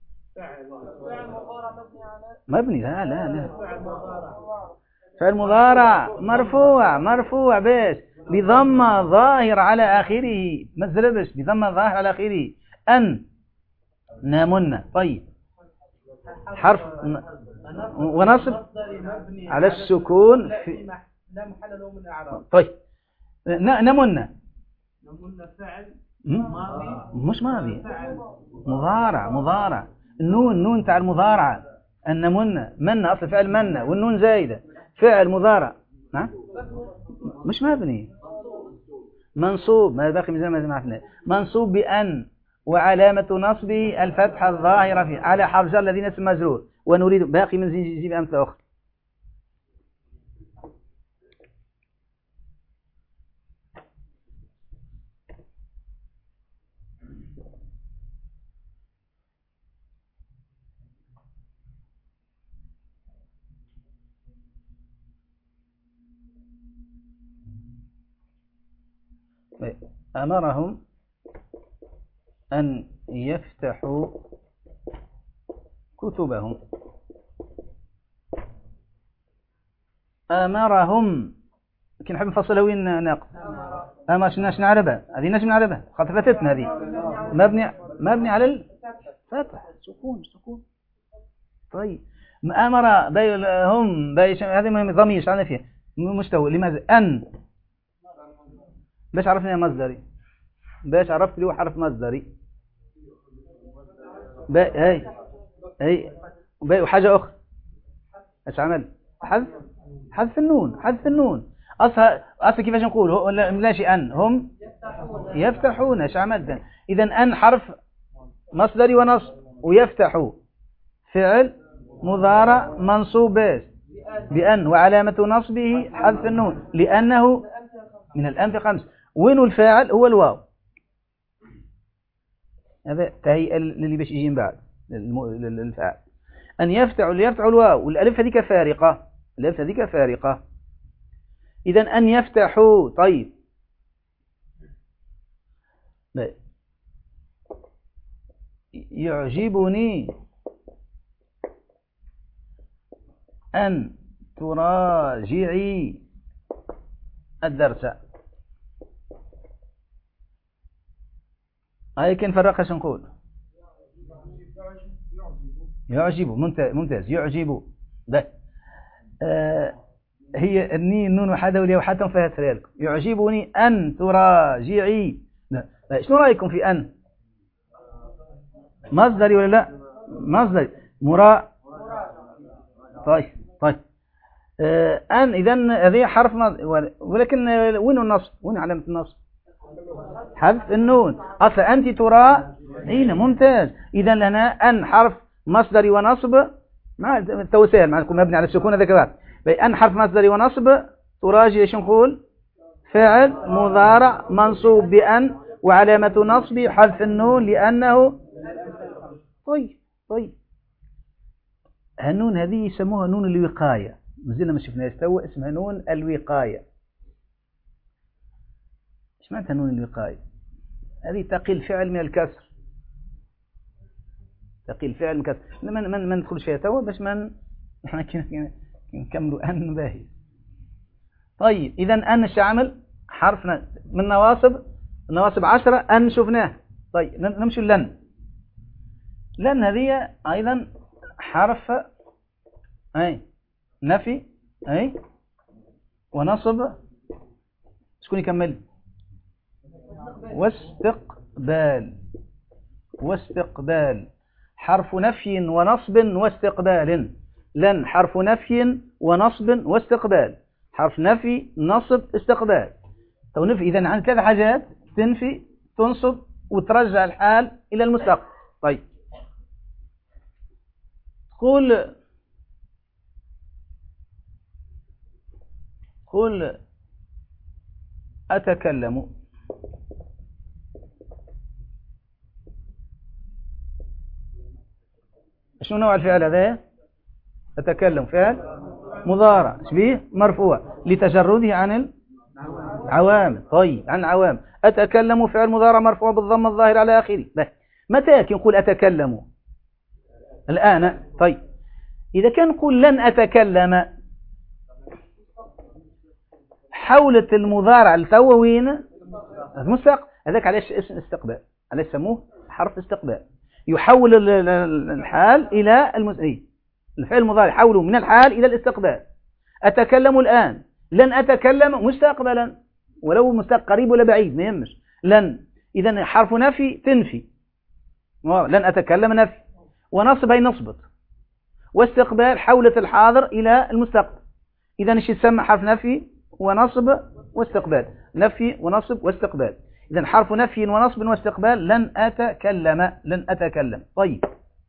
Speaker 1: مبني لا لا لا فعل مضارع مرفوع مرفوع باش بضمة ظاهر على آخره ما تزلبش بضمة ظاهر على آخره أن نمن. طيب حرف ونصب على السكون في
Speaker 2: لا محل له من الاعراب.
Speaker 1: طيب نمن
Speaker 2: نمن فعل
Speaker 1: ماضي مش ماضي مضارع مضارع النون نون تاع المضارعة أن نمن من أصل فعل من والنون زايدة فعل مضارع نعم مش مبني منصوب ما باقي زي ما عرفنا منصوب بأن وعلامة نصبه الفتحة الظاهرة فيه على حرف جر الذين اسم مجرور. ونريد باقي من زي زي أمثلة أخرى. أمرهم أن يفتحوا كتبهم. أمرهم لكن نحب نفصلها وين ناقص أما شناش نعربها هذه ناش نعربها خاطر فاتتنا هذه مبني مبني على الفتح سكون سكون. طيب أمر بي هم بي هذه مهم ضمير شعرنا فيها مستوى لماذا أن باش عرفنا مصدري باش عرفت لي حرف مصدري باء هاي هاي باء وحاجة أخرى ايش عمل حذف حذف النون حذف النون أصلا أصلا كيفاش نقول ولا ماشي أن هم يفتحون ايش عمل إذا أن حرف مصدري ونصب ويفتحوا فعل مضارع منصوب بأن وعلامة نصبه حذف النون لأنه من الأنف خمس. وين الفاعل هو الواو هذا تهيئ اللي باش يجي من بعد للفاعل أن يفتح اللي يفتح الواو والألف هذيك فارقة الألف هذيك فارقة. إذا أن يفتحوا. طيب يعجبني أن تراجعي الدرس هاي كان فرقها شو نقول؟ يعجب. ممتاز ممتاز. يعجب. ده آه هي النين النون وحده ولي وحتى فيها لكم. يعجبني أن تراجعي. لا. لا. شنو رأيكم في أن؟ مصدري ولا لا؟ مصدري. مرا. طيب طيب آه أن إذن هذه حرف مصدر، ولكن وين النصب؟ وين علامة النصب؟ حذف النون. أصلا أنت ترى هنا. ممتاز. إذن لنا أن حرف مصدري ونصب مع التوسيل معكم مبني على السكون. هذا كذا. أن حرف مصدري ونصب. تراجع ايش نقول؟ فعل مضارع منصوب بأن وعلامة نصبه حذف النون لأنه. طيب طيب النون هذه يسموها نون الوقاية. مازلنا ما شفناها استوى. اسمها نون الوقاية. ايش معناتها نون الوقاية؟ هذه تقي الفعل من الكسر. تقي الفعل من الكسر. ما من ما ندخلش فيها توا باش ما احنا نكملوا أن باهي. طيب إذا أن الشامل حرف من نواصب. نواصب عشرة. أن شفناه. طيب نمشي لن. لن هذه أيضا حرف أي نفي أي ونصب. شكون يكمل؟ واستقبال. واستقبال حرف نفي ونصب واستقبال. لن حرف نفي ونصب واستقبال. حرف نفي نصب استقبال. تو نفي إذن عن ثلاث حاجات: تنفي تنصب وترجع الحال إلى المستقبل. طيب قل قل أتكلم. شنو نوع الفعل هذا؟ أتكلم فعل مضارع شبيه مرفوع لتجرده عن العوامل. طيب عن العوامل. أتكلم فعل مضارع مرفوع بالضم الظاهر على آخره. متى نقول أتكلم؟ الآن. طيب إذا كان نقول لن أتكلم حولت المضارع لتوا وين؟ المستقبل. هذاك علاش اسم استقبال. علاش سموه حرف استقبال. يحول الحال إلى المستقبل. الفعل المضارع يحوله من الحال إلى الاستقبال. أتكلم الآن. لن أتكلم مستقبلا ولو مستقبل قريب ولا بعيد ما يهمش. لن إذا حرف نفي تنفي. لن أتكلم نفي ونصب هي نصبت. واستقبال حولت الحاضر إلى المستقبل. إذا ايش يسمى حرف نفي ونصب واستقبال؟ نفي ونصب واستقبال. إذا حرف نفي ونصب واستقبال. لن أتكلم. لن أتكلم. طيب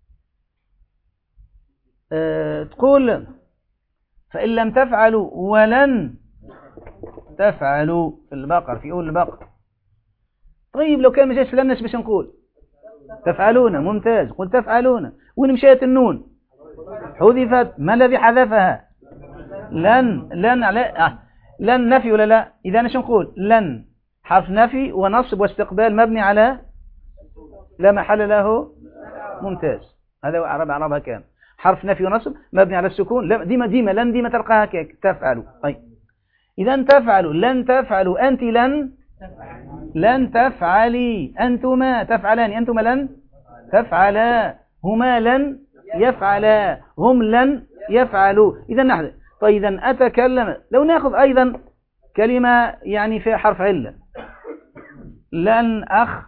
Speaker 1: أه تقول فإن لم تفعلوا ولن تفعلوا في البقر في أول البقر. طيب لو كان ما جاش لن باش نقول تفعلون. ممتاز. قل تفعلون. وين مشيت النون؟ حذفت. ما الذي حذفها؟ لن. لن على آه. لن نفي ولا لا؟ إذا ايش نقول؟ لن حرف نفي ونصب واستقبال مبني على لا محل له. ممتاز. هذا عرب عربها كام؟ حرف نفي ونصب مبني على السكون. لا ديما ديما لن ديما تلقاها كيك تفعلوا. طيب إذا تفعلوا. لن تفعلوا. أنت لن لن تفعلي. أنتما تفعلان. أنتما لن تفعلا. هما لن يفعلا. هم لن يفعلوا. إذا نحن طيب إذا أتكلم. لو نأخذ أيضا كلمة يعني فيها حرف علة. لن أخ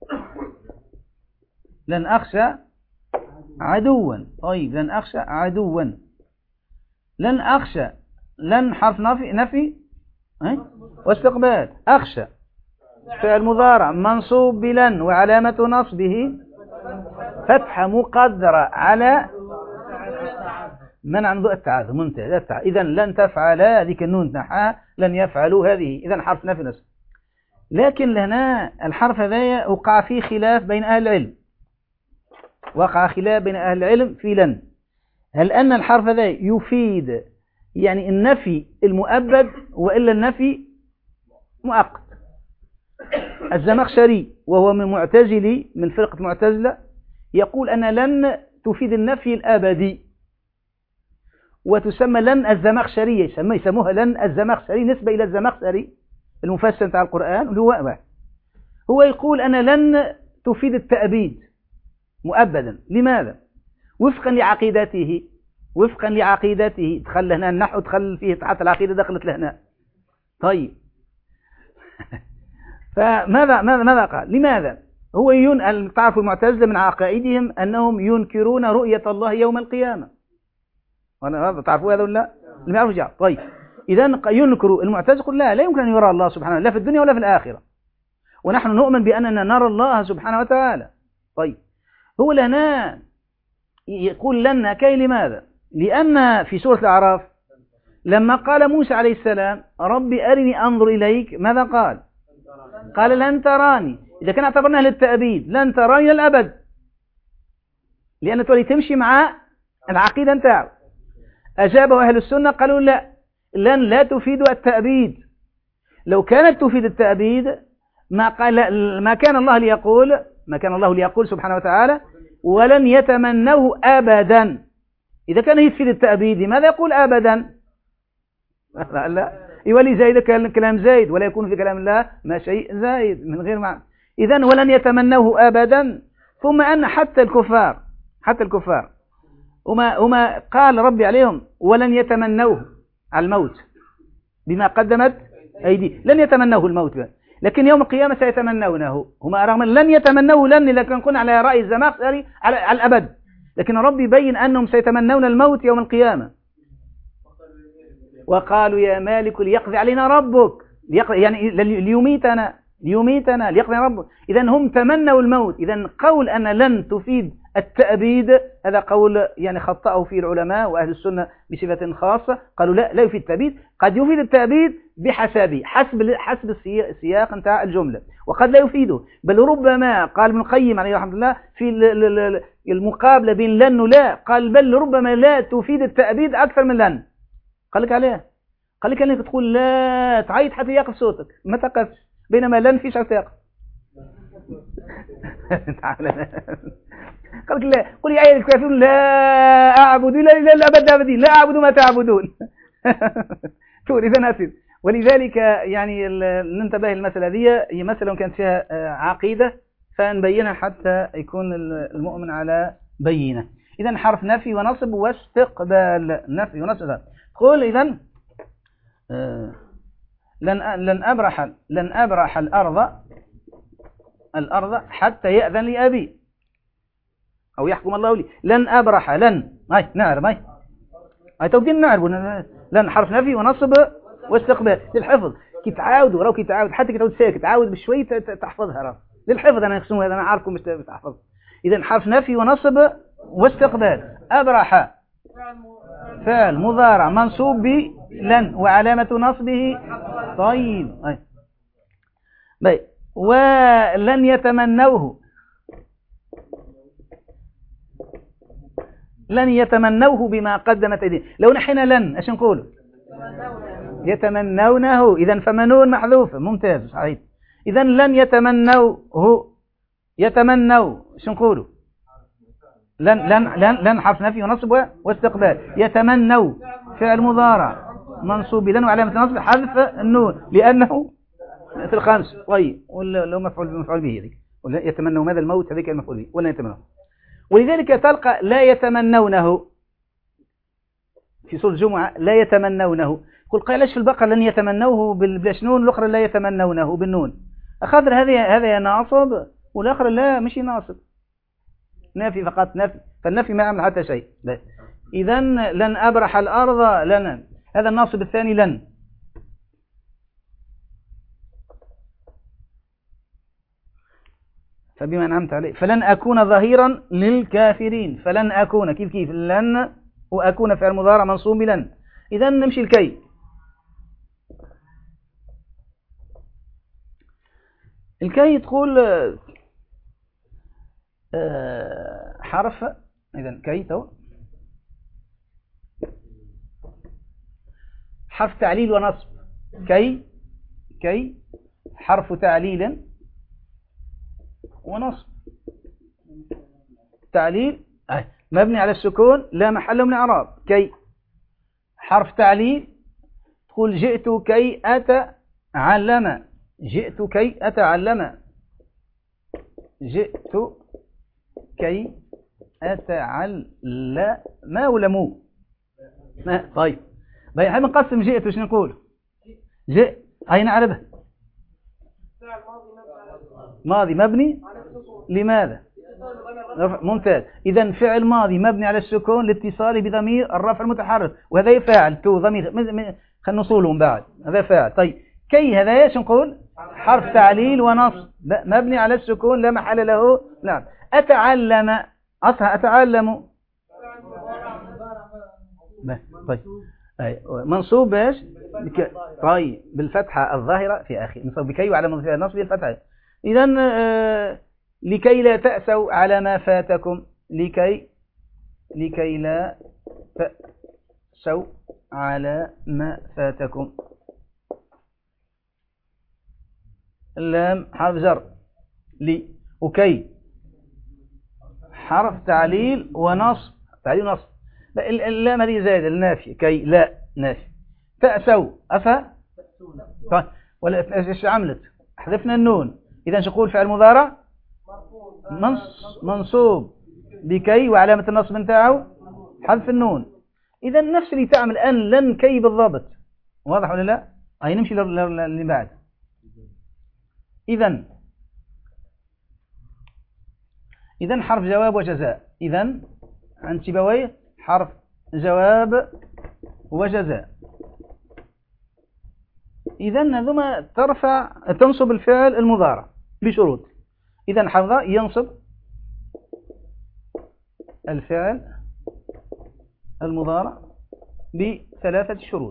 Speaker 1: لن أخشى عدوا. طيب لن أخشى عدوا. لن أخشى. لن حرف نفي نفي واستقبال. أخشى فعل مضارع منصوب بلن وعلامة نصبه فتحة مقدرة على منع ضوء التعاذر. ممتاز. إذا لن تفعل هذيك النون تنحى. لن يفعلوا هذه. إذا حرف نفي نصب. لكن هنا الحرف هذا وقع فيه خلاف بين أهل العلم. وقع خلاف بين أهل العلم في لن. هل أن الحرف هذا يفيد يعني النفي المؤبد وإلا النفي مؤقت؟ الزمخشري وهو من معتزلي من فرقة المعتزلة يقول أن لن تفيد النفي الأبدي وتسمى لن الزمخشرية. يسمى يسموها لن الزمخشري نسبة إلى الزمخشري المفسر بتاع القرآن اللي هو هو يقول أن لن تفيد التأبيد مؤبدا. لماذا؟ وفقا لعقيدته، وفقا لعقيدته. دخل هنا النحو، دخل فيه حتى العقيدة دخلت لهنا. طيب فماذا ماذا ماذا قال؟ لماذا؟ هو ين... تعرفوا المعتزلة من عقائدهم أنهم ينكرون رؤية الله يوم القيامة. وأنا تعرفوا هذا ولا لا؟ لم يعرفوا جاء. طيب إذا ينكر المعتزلة، يقول لا لا يمكن أن يرى الله سبحانه لا في الدنيا ولا في الآخرة، ونحن نؤمن بأننا نرى الله سبحانه وتعالى. طيب هو لنا يقول لنا كي لماذا؟ لأن في سورة الأعراف لما قال موسى عليه السلام ربي أرني أنظر إليك، ماذا قال؟ قال لن تراني. إذا كان اعتبرناه للتأبيد لن تراني للأبد، لأن تولي تمشي مع العقيدة نتاعو. أجابه أهل السنة قالوا لا، لن لا تفيد التأبيد. لو كانت تفيد التأبيد ما قال ما كان الله ليقول ما كان الله ليقول سبحانه وتعالى ولن يتمنوه أبدا. إذا كان يفيد التأبيد ماذا يقول أبدا؟ لا لا يولي زايد كلام زايد، ولا يكون في كلام الله ما شيء زايد من غير معنى. إذن ولن يتمنوه أبدا. ثم أن حتى الكفار حتى الكفار وما, وما قال ربي عليهم ولن يتمنوه على الموت بما قدمت أيدي، لن يتمنوه الموت بقى. لكن يوم القيامة سيتمنونه هما، رغم لن يتمنوه لن لكن كنا على رأي الزمخشري على, على الأبد، لكن ربي يبين أنهم سيتمنون الموت يوم القيامة. وقالوا يا مالك ليقضي علينا ربك، يعني ليميتنا ليميتنا ليقضي ربك. إذا هم تمنوا الموت. إذا قول أن لن تفيد التأبيد هذا قول يعني خطأه فيه العلماء وأهل السنة بصفة خاصة. قالوا لا لا يفيد التأبيد، قد يفيد التأبيد بحسابه حسب حسب السياق نتاع الجملة، وقد لا يفيده. بل ربما قال ابن القيم عليه رحمه الله في المقابلة بين لن ولا، قال بل ربما لا تفيد التأبيد أكثر من لن. قال لك عليه، قال لك أنك تقول لا تعيط حتى يقف صوتك ما تقفش، بينما لن فيش عاوز تقف. قال لك لا قل يا أيها الكافرون لا أعبد إلا إلا الأبد أبدين، لا أعبد ما تعبدون. تقول إذا أسد. ولذلك يعني ننتبه المسألة هذه، هي مسألة كانت فيها عقيدة فنبينها حتى يكون المؤمن على بينة. إذا حرف نفي ونصب واستقبال، نفي ونصب. قل إذن آه لن لن أبرح لن أبرح الأرض الأرض حتى يأذن لي أبي أو يحكم الله لي. لن أبرح لن هاي نعرف هاي هاي توكيد نعرف لن حرف نفي ونصب واستقبال للحفظ. كي تعاودوا راهو كي تعاود حتى كي تعاود ساكت تعاود بشوي تحفظها راه للحفظ. أنا أقسم هذا أنا عارفكم مش تحفظ. إذا حرف نفي ونصب واستقبال. أبرح فعل مضارع منصوب بلن وعلامة نصبه طيب أي. طيب ولن يتمنوه لن يتمنوه بما قدمت أيديهم. لو نحن لن ايش نقول؟ يتمنونه. إذا فمنون محذوفة ممتاز صحيح. إذا لن يتمنوه يتمنوا ايش نقولوا؟ لن لن لن لن حرف نفي ونصب واستقبال. يتمنوا فعل مضارع منصوب بلن وعلامة نصب حذف النون لأنه في الخامس. طيب ولا مفعول بمفعول به ذيك ولا يتمنوا ماذا الموت هذيك المفعول به ولا يتمنوا. ولذلك تلقى لا يتمنونه في سورة الجمعة لا يتمنونه. قل قال في البقرة لن يتمنوه بالشنون الأخرى لا يتمنونه بالنون. أخذر هذه هذا ناصب والآخر لا مش ناصب نافي فقط نفي، فالنفي ما يعمل حتى شيء. إذا لن أبرح الأرض لنا هذا الناصب الثاني لن. فبما أنعمت عليه فلن أكون ظهيرا للكافرين. فلن أكون كيف كيف لن وأكون فعل مضارع منصوب بلن. إذا نمشي الكي. الكي تقول حرف إذن كي تو حرف تعليل ونصب. كي كي حرف تعليل ونصب. تعليل مبني على السكون لا محل من إعراب. كي حرف تعليل تقول جئت كي أتعلم. جئت كي أتعلم. جئت كي أتعلم ما ولا مو ما طيب بقى حين نقسم جئت وش نقول جئ هاي نعرفها ماضي مبني لماذا ممتاز إذا فعل ماضي مبني على السكون لاتصاله بضمير الرفع المتحرك وهذا يفاعل تو ضمير خلينا نصولهم بعد هذا فاعل طيب كي هذا ايش نقول حرف تعليل ونصب مبني على السكون لا محل له نعم أتعلم أصلا أتعلم طيب منصوب ايش طيب بالفتحة الظاهرة في آخر منصوب بكي وعلى نصب الفتحة إذا آه لكي لا تأسوا على ما فاتكم لكي لكي لا تأسوا على ما فاتكم اللام حرف جر لي وكي حرف تعليل ونصب تعليل ونصب اللام هذه زائدة النافية كي لا نافية تأسوا أفا طيب ولا إيش عملت حذفنا النون إذا نقول فعل مضارع منصوب بكي وعلامة النصب نتاعه حذف النون إذا نفس اللي تعمل أن لن كي بالضبط واضح ولا لا أي نمشي اللي بعد إذا إذا حرف جواب وجزاء إذا عند سيبويه حرف جواب وجزاء إذا هذوما ترفع تنصب الفعل المضارع بشروط إذا حفظ ينصب الفعل المضارع بثلاثة شروط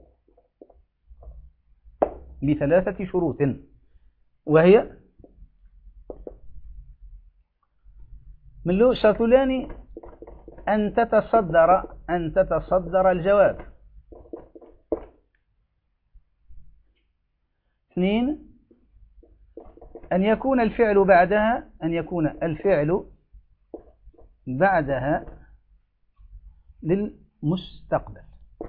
Speaker 1: بثلاثة شروط وهي من له الشرط الثاني أن تتصدر أن تتصدر الجواب اثنين أن يكون الفعل بعدها أن يكون الفعل بعدها للمستقبل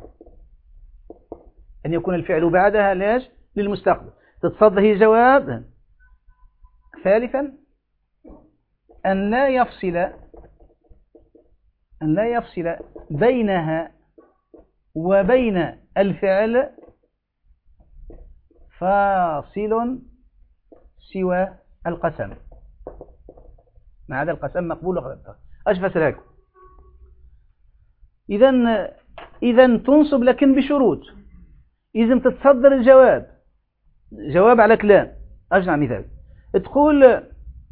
Speaker 1: أن يكون الفعل بعدها ليش للمستقبل تتصدر هي جواب ثالثا أن لا يفصل أن لا يفصل بينها وبين الفعل فاصل سوى القسم مع هذا القسم مقبول ايش فسرك اذا اذا تنصب لكن بشروط اذا تتصدر الجواب جواب على كلام اجمع مثال تقول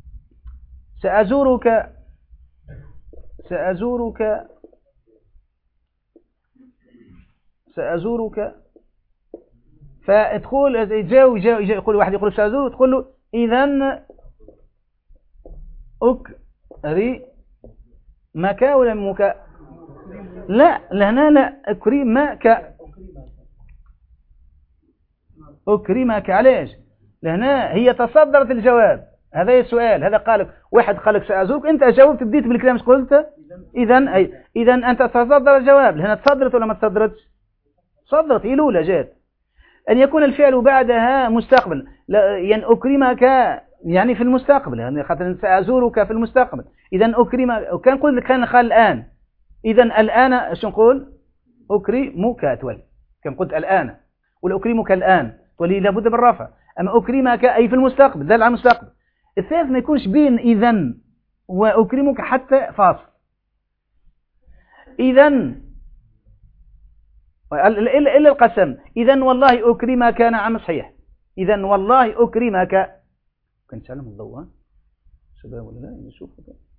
Speaker 1: سأزورك سأزورك سأزورك فتقول يجاوب يقول واحد يقول سأزور تقول له إذن أكرمك ولا مك لا لهنا لا أكرمك أكرمك علاش لهنا هي تصدرت الجواب هذا السؤال هذا قالك واحد قالك سأزورك أنت جاوبت بديت بالكلام قلت إذن أي إذن أنت تصدر الجواب لهنا تصدرت ولا ما تصدرتش صدرت هي الأولى جات أن يكون الفعل بعدها مستقبل يعني أكرمك يعني في المستقبل يعني خاطر سأزورك في المستقبل إذا أكرمك وكان قلت لك كان قال الآن إذا الآن ايش نقول أكرمك تولي كان قلت الآن ولا أكرمك الآن تولي لابد بالرفع أما أكرمك أي في المستقبل دل على المستقبل الثالث ما يكونش بين إذا وأكرمك حتى فاصل إذا إلا إلا القسم إذا والله أكرمك نعم صحيح إذا والله أكرمك كنت تعلم الضوء شباب ولا لا نشوف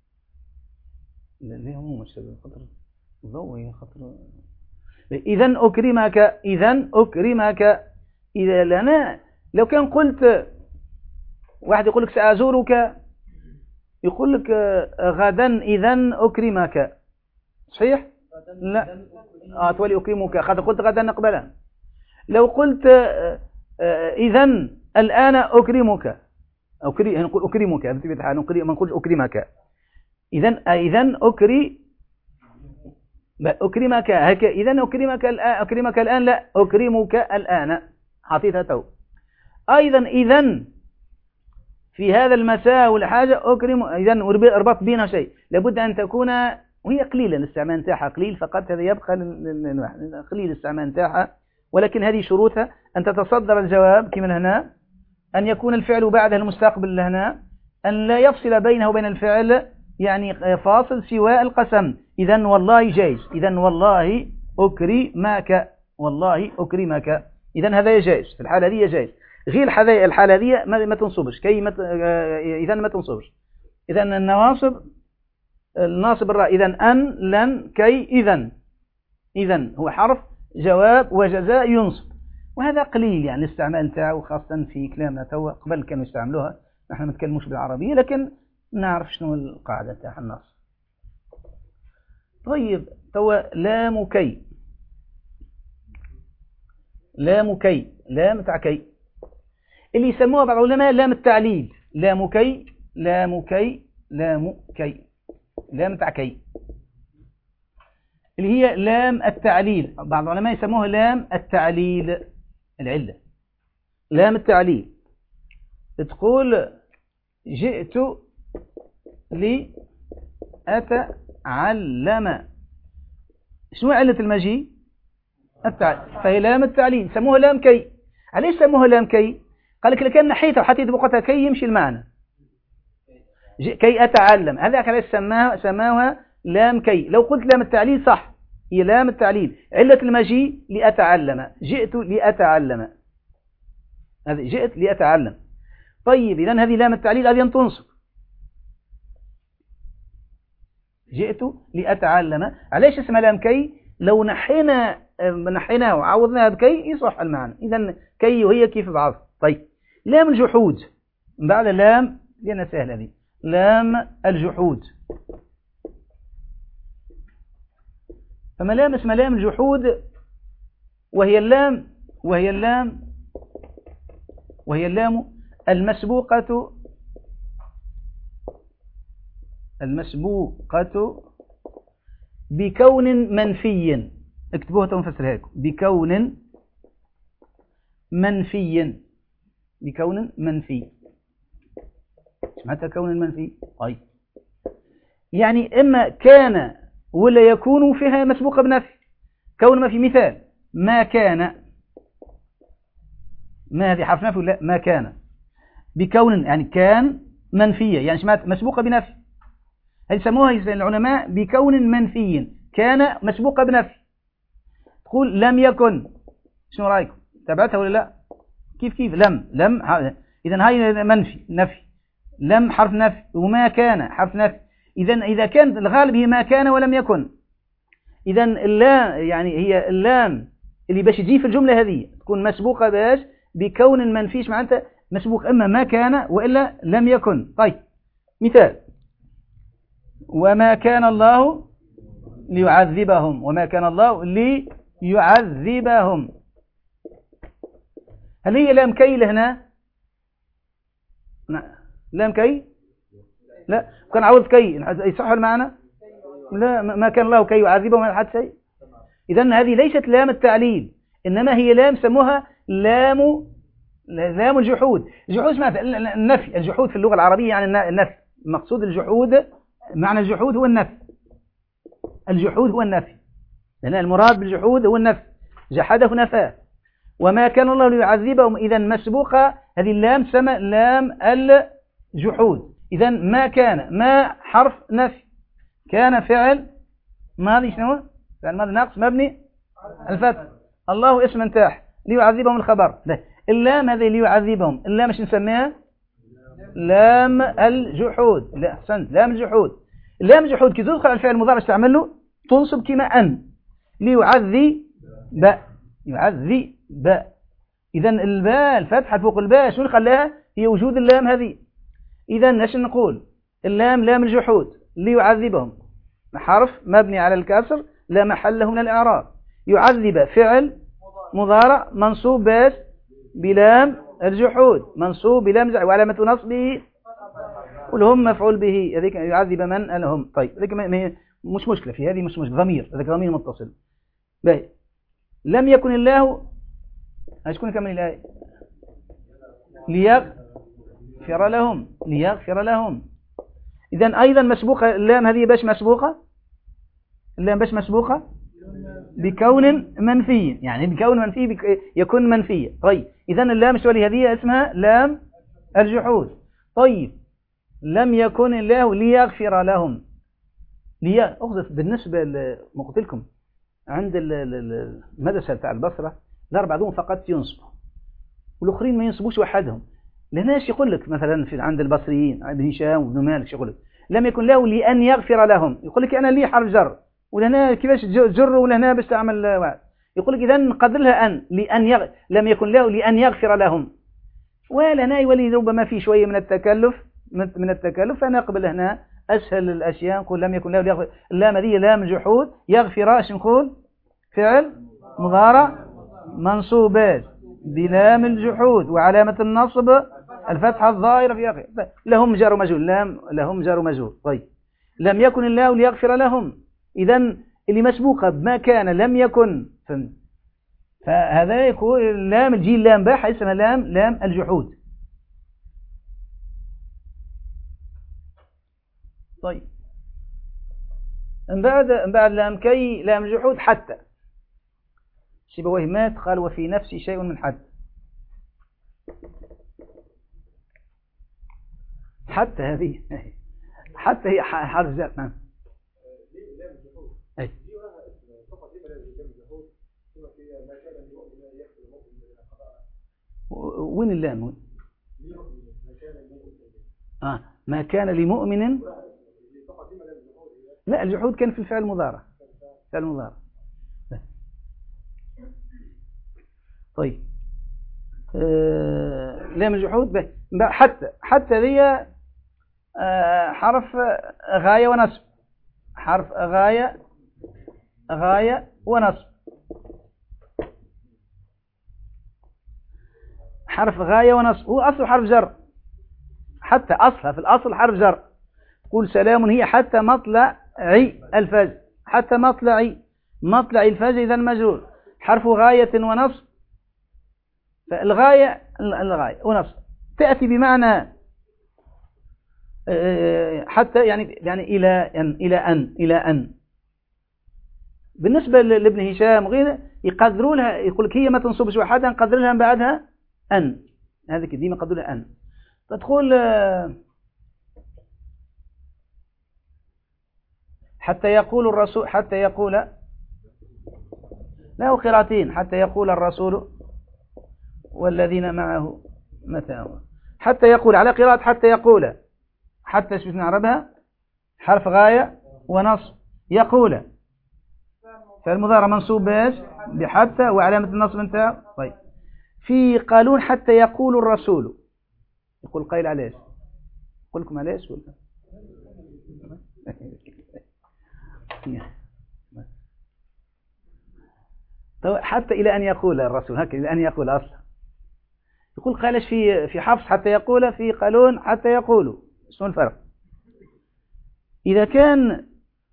Speaker 1: ليه هم الشباب خطر الضوء هي خطر إذا أكرمك إذا أكرمك إذا لنا لو كان قلت واحد يقول لك سأزورك يقول لك غدا إذا أكرمك صحيح لا آه تولي أكرمك خاطر قلت غدا نقبلها لو قلت إذا الآن أكرمك أكرم نقول أكرمك ما نقولش أكرمك إذا إذا أكري أكرمك هكا إذا أكرمك الآن أكرمك الآن لا أكرمك الآن حطيتها تو أيضا إذا في هذا المساء والحاجة أكرم، إذا اربط بينها شيء لابد أن تكون، وهي قليلة الاستعمال نتاعها قليل فقط، هذا يبقى قليل الاستعمال نتاعها، ولكن هذه شروطها أن تتصدر الجواب كما هنا، أن يكون الفعل بعدها المستقبل لهنا، أن لا يفصل بينه وبين الفعل يعني فاصل سواء القسم. إذن والله جائز، إذن والله أكرمك، والله أكرمك، إذن هذا جائز، في الحالة هذه جائز. غير الحالة هذه ما, ما تنصبش كي ما إذن ما تنصبش. إذن النواصب الناصب الراء، إذن أن لن كي إذن، إذن هو حرف جواب وجزاء ينصب، وهذا قليل يعني الاستعمال تاعه، خاصة في كلامنا توا، قبل كانوا يستعملوها، نحن ما نتكلموش بالعربية لكن نعرف شنو القاعدة تاع النص. طيب توا لام كي، لام كي، لام تاع كي اللي يسموها بعض العلماء لام التعليل، لام كي، لام كي، لام كي، لام تاع كي اللي هي لام التعليل، بعض العلماء يسموها لام التعليل، العلة لام التعليل. تقول جئت لأتعلم، شنو علة المجيء؟ التعليل، فهي لام التعليل، سموها لام كي. علاش سموها لام كي؟ قال لك لكان نحيتها وحطيت بقطها كي يمشي المعنى، كي أتعلم، هذاك علاش سماها سماها لام كي. لو قلت لام التعليل صح، هي لام التعليل، علة المجيء لأتعلم، جئت لأتعلم، هذه جئت لأتعلم. طيب إذن هذه لام التعليل هذه تنصب، جئت لأتعلم. علاش اسمها لام كي؟ لو نحينا نحيناه وعوضناها بكي يصح المعنى، إذن كي وهي كيف بعض. طيب لام الجحود بعد لام، لأنها سهلة هذه، لام الجحود، فما لام اسمها لام الجحود، وهي اللام وهي اللام وهي اللام المسبوقة المسبوقة بكون منفي، اكتبوها تنفسرها لكم، بكون منفي، بكون منفي. متى كون منفي؟ طيب يعني إما كان ولا يكون فيها مسبوقة بنفي. كون ما في مثال ما كان، ما هذه حرف نفي ولا ما كان، بكون يعني كان منفية يعني سمعت مسبوقة بنفي، هذه يسموها العلماء بكون منفي، كان مسبوقة بنفي. تقول لم يكن، شنو رأيكم؟ تابعتها ولا لا؟ كيف كيف لم لم إذن هاي منفي نفي، لم حرف نفي، وما كان حرف نفي. إذن إذا كان الغالب هي ما كان ولم يكن، إذن اللام يعني هي اللام اللي باش تجي في الجملة هذه تكون مسبوقة باش بكون منفيش، معناتها مسبوق إما ما كان وإلا لم يكن. طيب مثال، وما كان الله ليعذبهم، وما كان الله ليعذبهم، هل هي لام كي لهنا؟ لام كي؟ لا، كان عوض كي يصح المعنى؟ لا، ما كان الله كي يعذبهم على حد شيء. إذن هذه ليست لام التعليل، إنما هي لام سموها لام لام الجحود. الجحود سمعت النفي، الجحود في اللغة العربية يعني النفي، مقصود الجحود معنى الجحود هو النفي، الجحود هو النفي، لأن المراد بالجحود هو النفي، جحده نفاه. وما كان الله ليعذبهم، إذن مسبوقة هذه اللام سمى لام الجحود. إذن ما كان، ما حرف نفي، كان فعل ماضي، شنو فعل ماضي ناقص مبني الفتح، الله اسم انتاح، ليعذبهم الخبر. اللام هذه ليعذبهم، اللام مش نسميها لام الجحود. لا احسنت، لام الجحود. لام الجحود كي تدخل على الفعل المضارع استعمل له تنصب كما ان، ليعذب يعذب. إذن الباء الفتحة فوق الباء شنو خلاها؟ هي وجود اللام هذه. إذن ايش نقول؟ اللام لام الجحود، ليعذبهم حرف مبني على الكسر لا محل له من الإعراب، يعذب فعل مضارع منصوب بس بلام الجحود، منصوب بلام الجحود، وعلامة نصبه والهم مفعول به، هذيك يعذب من الهم. طيب هذيك مش مشكلة في هذه، مش مشكلة، ضمير، هذاك ضمير متصل. باهي لم يكن الله، شكون كمل الآية؟ ليغ ليغفر لهم ليغفر لهم. إذن أيضا مسبوقة اللام هذه باش مسبوقة اللام باش مسبوقة بكون منفي، يعني بكون منفي بك يكون منفية. طيب إذن اللام السؤالية هذه اسمها لام الجحود. طيب لم يكن الله ليغفر لهم لي أخذت بالنسبة ما قلت لكم عند المدرسة تاع البصرة الأربعة دون فقط ينصبوا والآخرين ما ينصبوش وحدهم. لناش يقول لك مثلا في عند البصريين عند هشام وابن مالك يقول لك لم يكن له لأن يغفر لهم، يقول لك أنا لي حرف جر ولهنا كيفاش جر ولهنا باش تعمل واحد، يقول لك إذا نقدر لها أن لأن يغ... لم يكن له لأن يغفر لهم، ولهنا يولي ربما في شوية من التكلف من التكلف فنقبل هنا أسهل الأشياء نقول لم يكن له ليغفر. اللام هذه لام جحود يغفر اش نقول فعل مضارع منصوبات بلام الجحود وعلامة النصب الفتحة الظاهرة في آخره لهم جار ومجهول لام لهم جار ومجهول. طيب لم يكن الله ليغفر لهم إذن اللي مسبوقة بما كان لم يكن فهذا يكون لام الجيل لام باح اسمها لام لام الجحود. طيب من بعد من بعد لام كي لام الجحود حتى سيبويه مات قال وفي نفسي شيء من حتى حتى هذه حتى هي حرف جر. نعم أي وين اللام وين؟ آه ما كان لمؤمن لا الجحود كان في الفعل المضارع فعل المضارع. طيب آه لام الجحود حتى حتى ذي آه حرف غاية ونصب حرف غاية غاية ونصب حرف غاية ونصب هو أصل حرف جر حتى أصلها في الأصل حرف جر. قل سلام هي حتى مطلع الفجر حتى مطلع مطلع الفجر إذا مجرور حرف غاية ونصب فالغاية الغاية ونصب تأتي بمعنى حتى يعني يعني إلى أن إلى أن إلى أن. بالنسبة لابن هشام وغيره يقدروا لها يقول لك هي ما تنصبش وحدها نقدر لها من بعدها أن هذه ديما قدروا لها أن تدخل حتى يقول الرسول حتى يقول له قراءتين حتى يقول الرسول والذين معه متى حتى يقول على قراءة حتى يقول حتى ايش نعربها حرف غاية ونصب يقول فالمضارع منصوب باش بحتى وعلامة النصب نتاعو. طيب في قالون حتى يقول الرسول يقول قيل عليش يقول لكم عليش ولا حتى إلى أن يقول الرسول هكذا إلى أن يقول أصلا يقول قالش في في حفص حتى يقول في قالون حتى يقولوا شنو الفرق؟ إذا كان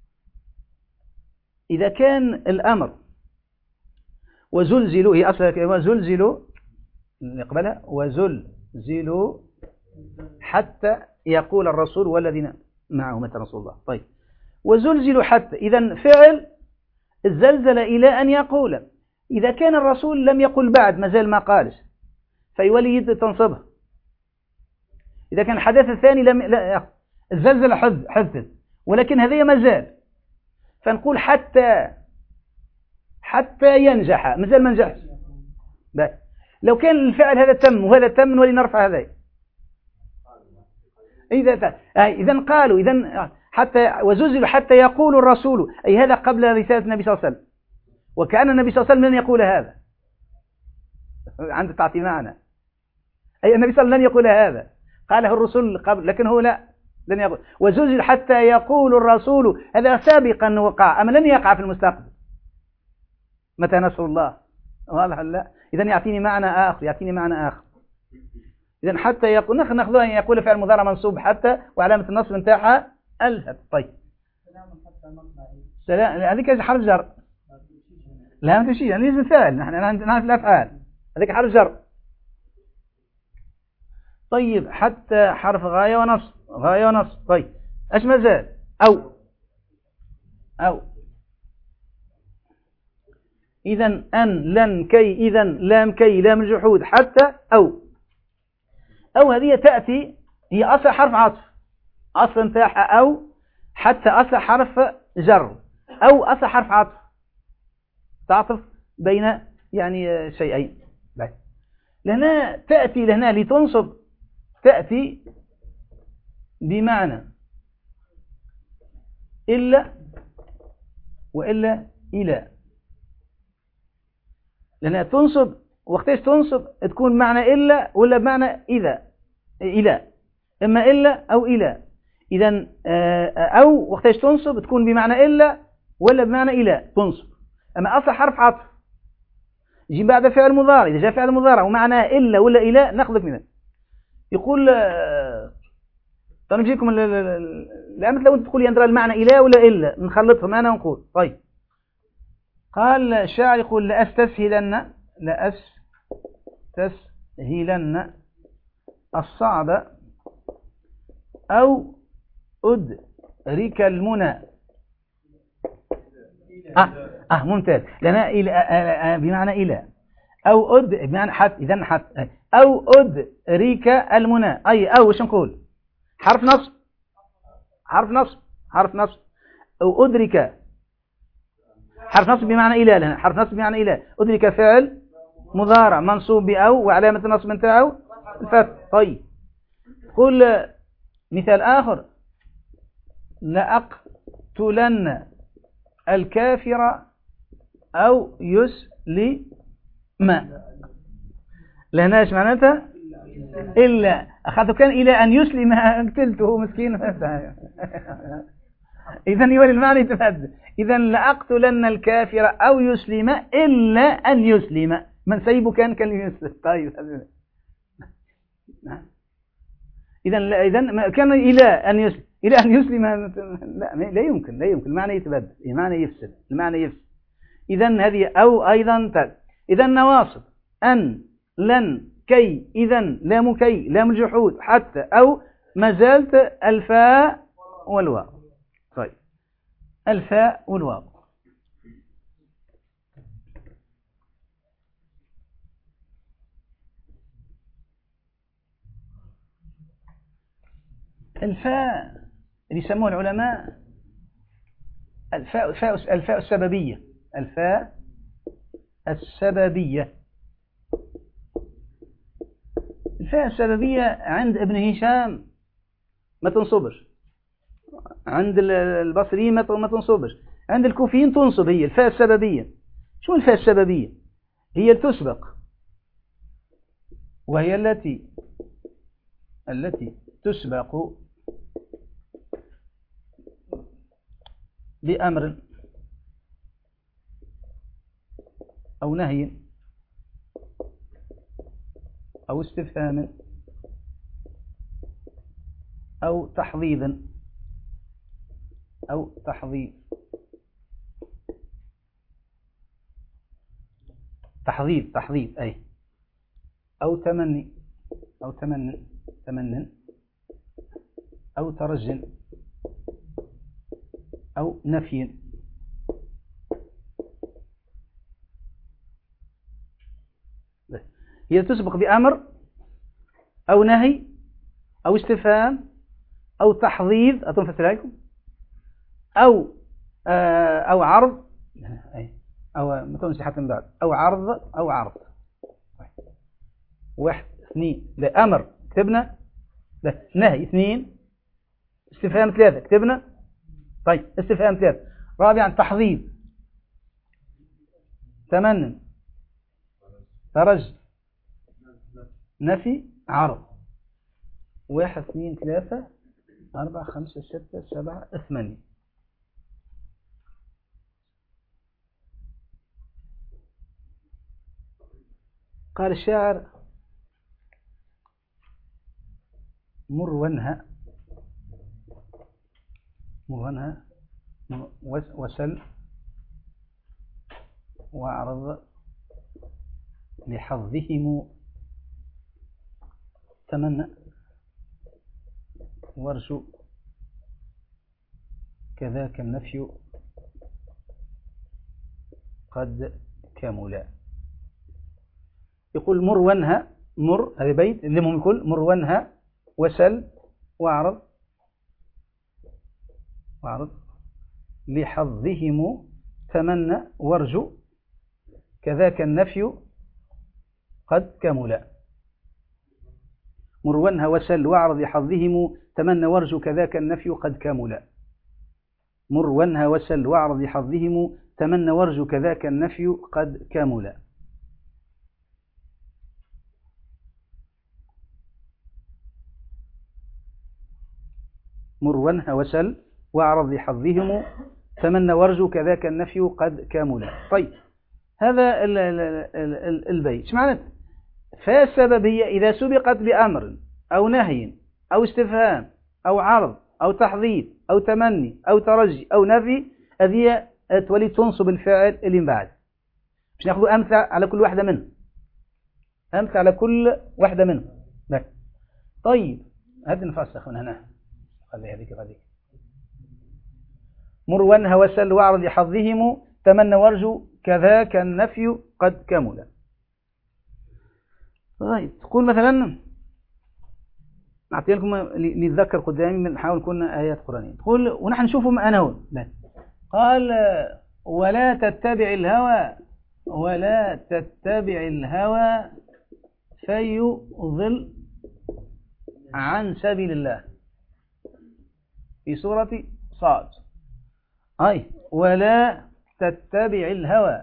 Speaker 1: إذا كان الأمر وزلزلوا هي أصلها وزلزلوا نقبلها وزلزلوا حتى يقول الرسول والذين معه متى رسول الله. طيب وزلزلوا حتى إذا فعل الزلزل إلى أن يقول إذا كان الرسول لم يقل بعد ما زال ما قالش فيولي تنصبه. إذا كان الحدث الثاني لم لا الزلزل حدث ولكن هذه ما زال فنقول حتى حتى ينجح ما زال ما نجحش. لو كان الفعل هذا تم وهذا تم نولي نرفع هذا إذا إذا قالوا إذا حتى وزلزلوا حتى يقول الرسول أي هذا قبل رسالة النبي صلى الله عليه وسلم وكأن النبي صلى الله عليه وسلم لن يقول هذا عند تعطي معنى أي النبي صلى الله عليه وسلم لن يقول هذا قاله الرسول قبل لكن هو لا لن يقول وزلزل حتى يقول الرسول هذا سابقا وقع أما لن يقع في المستقبل متى نصر الله واضح لا إذن يعطيني معنى آخر يعطيني معنى آخر. إذن حتى يقول ناخذ ناخذها أن يقول فعل مضارع منصوب حتى وعلامة النصب نتاعها الهب. طيب سلام هذيك حرف جر لا ما تمشي يعني مثال نحن نعرف الأفعال هذيك حرف جر. طيب حتى حرف غاية ونصب، غاية ونصب. طيب ايش ما زال؟ أو أو إذا أن لن كي إذا لام كي لام الجحود حتى أو. أو هذه تأتي هي أصل حرف عطف، أصل انتاحة أو حتى أصل حرف جر، أو أصل حرف عطف تعطف بين يعني شيئين. لهنا تأتي لهنا لتنصب، تأتي بمعنى إلا وإلا إلى. لأنها تنصب وقتاش تنصب تكون بمعنى إلا ولا بمعنى إذا إلى، إما إلا أو إلى. إذا أو وقتاش تنصب تكون بمعنى إلا ولا بمعنى إلى تنصب. أما أصل حرف عطف يجي بعد فعل مضارع، إذا جاء فعل مضارع ومعناه إلا ولا إلى نأخذ منه. يقول طيب نجيكم الأمثلة لو أنت تقول يندرى المعنى إلى ولا إلا نخلطهم أنا ونقول. طيب قال الشاعر يقول لأستسهلن لأستسهلن الصعب أو أدرك المنى. آه, آه ممتاز. لنا إلى آه بمعنى إلى أو أد بمعنى حتى. إذن حتى أو أدرك المنى. أي أو وش نقول؟ حرف نصب، حرف نصب، حرف نصب. أو أدرك حرف نصب بمعنى إلى. لنا حرف نصب بمعنى إلى. أدرك فعل مضارع منصوب بأو وعلامة النصب بتاعه الفتح. طيب قل مثال آخر لأقتلن الكافر أو يسلم. لهنا ايش معناتها؟ إلا أخذته كان إلى أن يسلم قتلته مسكين. إذن يولي المعنى يتبدل. إذن لأقتلن الكافر أو يسلم إلا أن يسلم. من سيبه كان كان يسلم. طيب إذن إذن كان إلى أن يسلم، إلى أن يسلم لا لا يمكن، لا يمكن. المعنى يتبدل، المعنى يفسد، المعنى يفسد. إذن هذه أو أيضا تل. إذن نواصب أن لن كي إذا لام كي لام الجحود حتى أو ما زالت الفاء والواو. طيب الفاء والواو. الفاء اللي يسموه العلماء الفاء الفاء الفاء السببية، الفاء السببية. الفاء السببية عند ابن هشام ما تنصبش، عند البصريين ما تنصبش، عند الكوفيين تنصب. هي الفاء السببية. شو الفاء السببية؟ هي تسبق، وهي التي التي تسبق بأمر أو نهي أو استفهام أو تحضيض أو تحضيض تحضيض تحضيض أي أو تمني أو تمن تمن أو ترج أو نفي. هي تسبق بأمر أو نهي أو استفهام أو تحضيض أتنفسر لكم أو آه أو عرض أو متنسي حتى من بعد أو عرض أو عرض. واحد اثنين لا أمر كتبنا، لا نهي اثنين، استفهام ثلاثة كتبنا. طيب استفهام ثلاثة. رابعا تحضيض، تمنن، ترج، نفي، عرض. واحد اثنين ثلاثة أربعة خمسة ستة سبعة ثمانية. قال الشاعر مر وانهى مر وانهى وسل واعرض لحظهم تمنى وارجو كذاك النفي قد كمل. يقول مر وانهى، مر هذا بيت اللي يقول مر وانهى وسل واعرض واعرض لحظهم تمنى وارجو كذاك النفي قد كمل. مر وانهى وسل واعرض لحظهم تمنى وارجو كذاك النفي قد كمل. مر وانهى وسل واعرض لحظهم تمنى وارجو كذاك النفي قد كمل. مر وانهى وسل واعرض لحظهم تمنى وارجو كذاك النفي قد كمل. طيب هذا ال ال ال البيت ايش معنى؟ فالسببية إذا سبقت بأمر أو نهي أو استفهام أو عرض أو تحضيض أو تمني أو ترجي أو نفي، هذه تولي تنصب الفعل اللي من بعد. مش ناخذ أمثلة على كل واحدة منه، أمثلة على كل واحدة منه. طيب هذه نفسخ من هنا، خلي هذيك هذيك. مر وانهى وسل واعرض لحظهم تمنى وارجو كذاك النفي قد كمل. طيب تقول مثلا، نعطي لكم نتذكر قدامي من نحاول نكون آيات قرآنية. تقول ونحن نشوفهم أنا هون، قال ولا تتبع الهوى ولا تتبع الهوى فيضل عن سبيل الله في سورة صاد. أي ولا تتبع الهوى.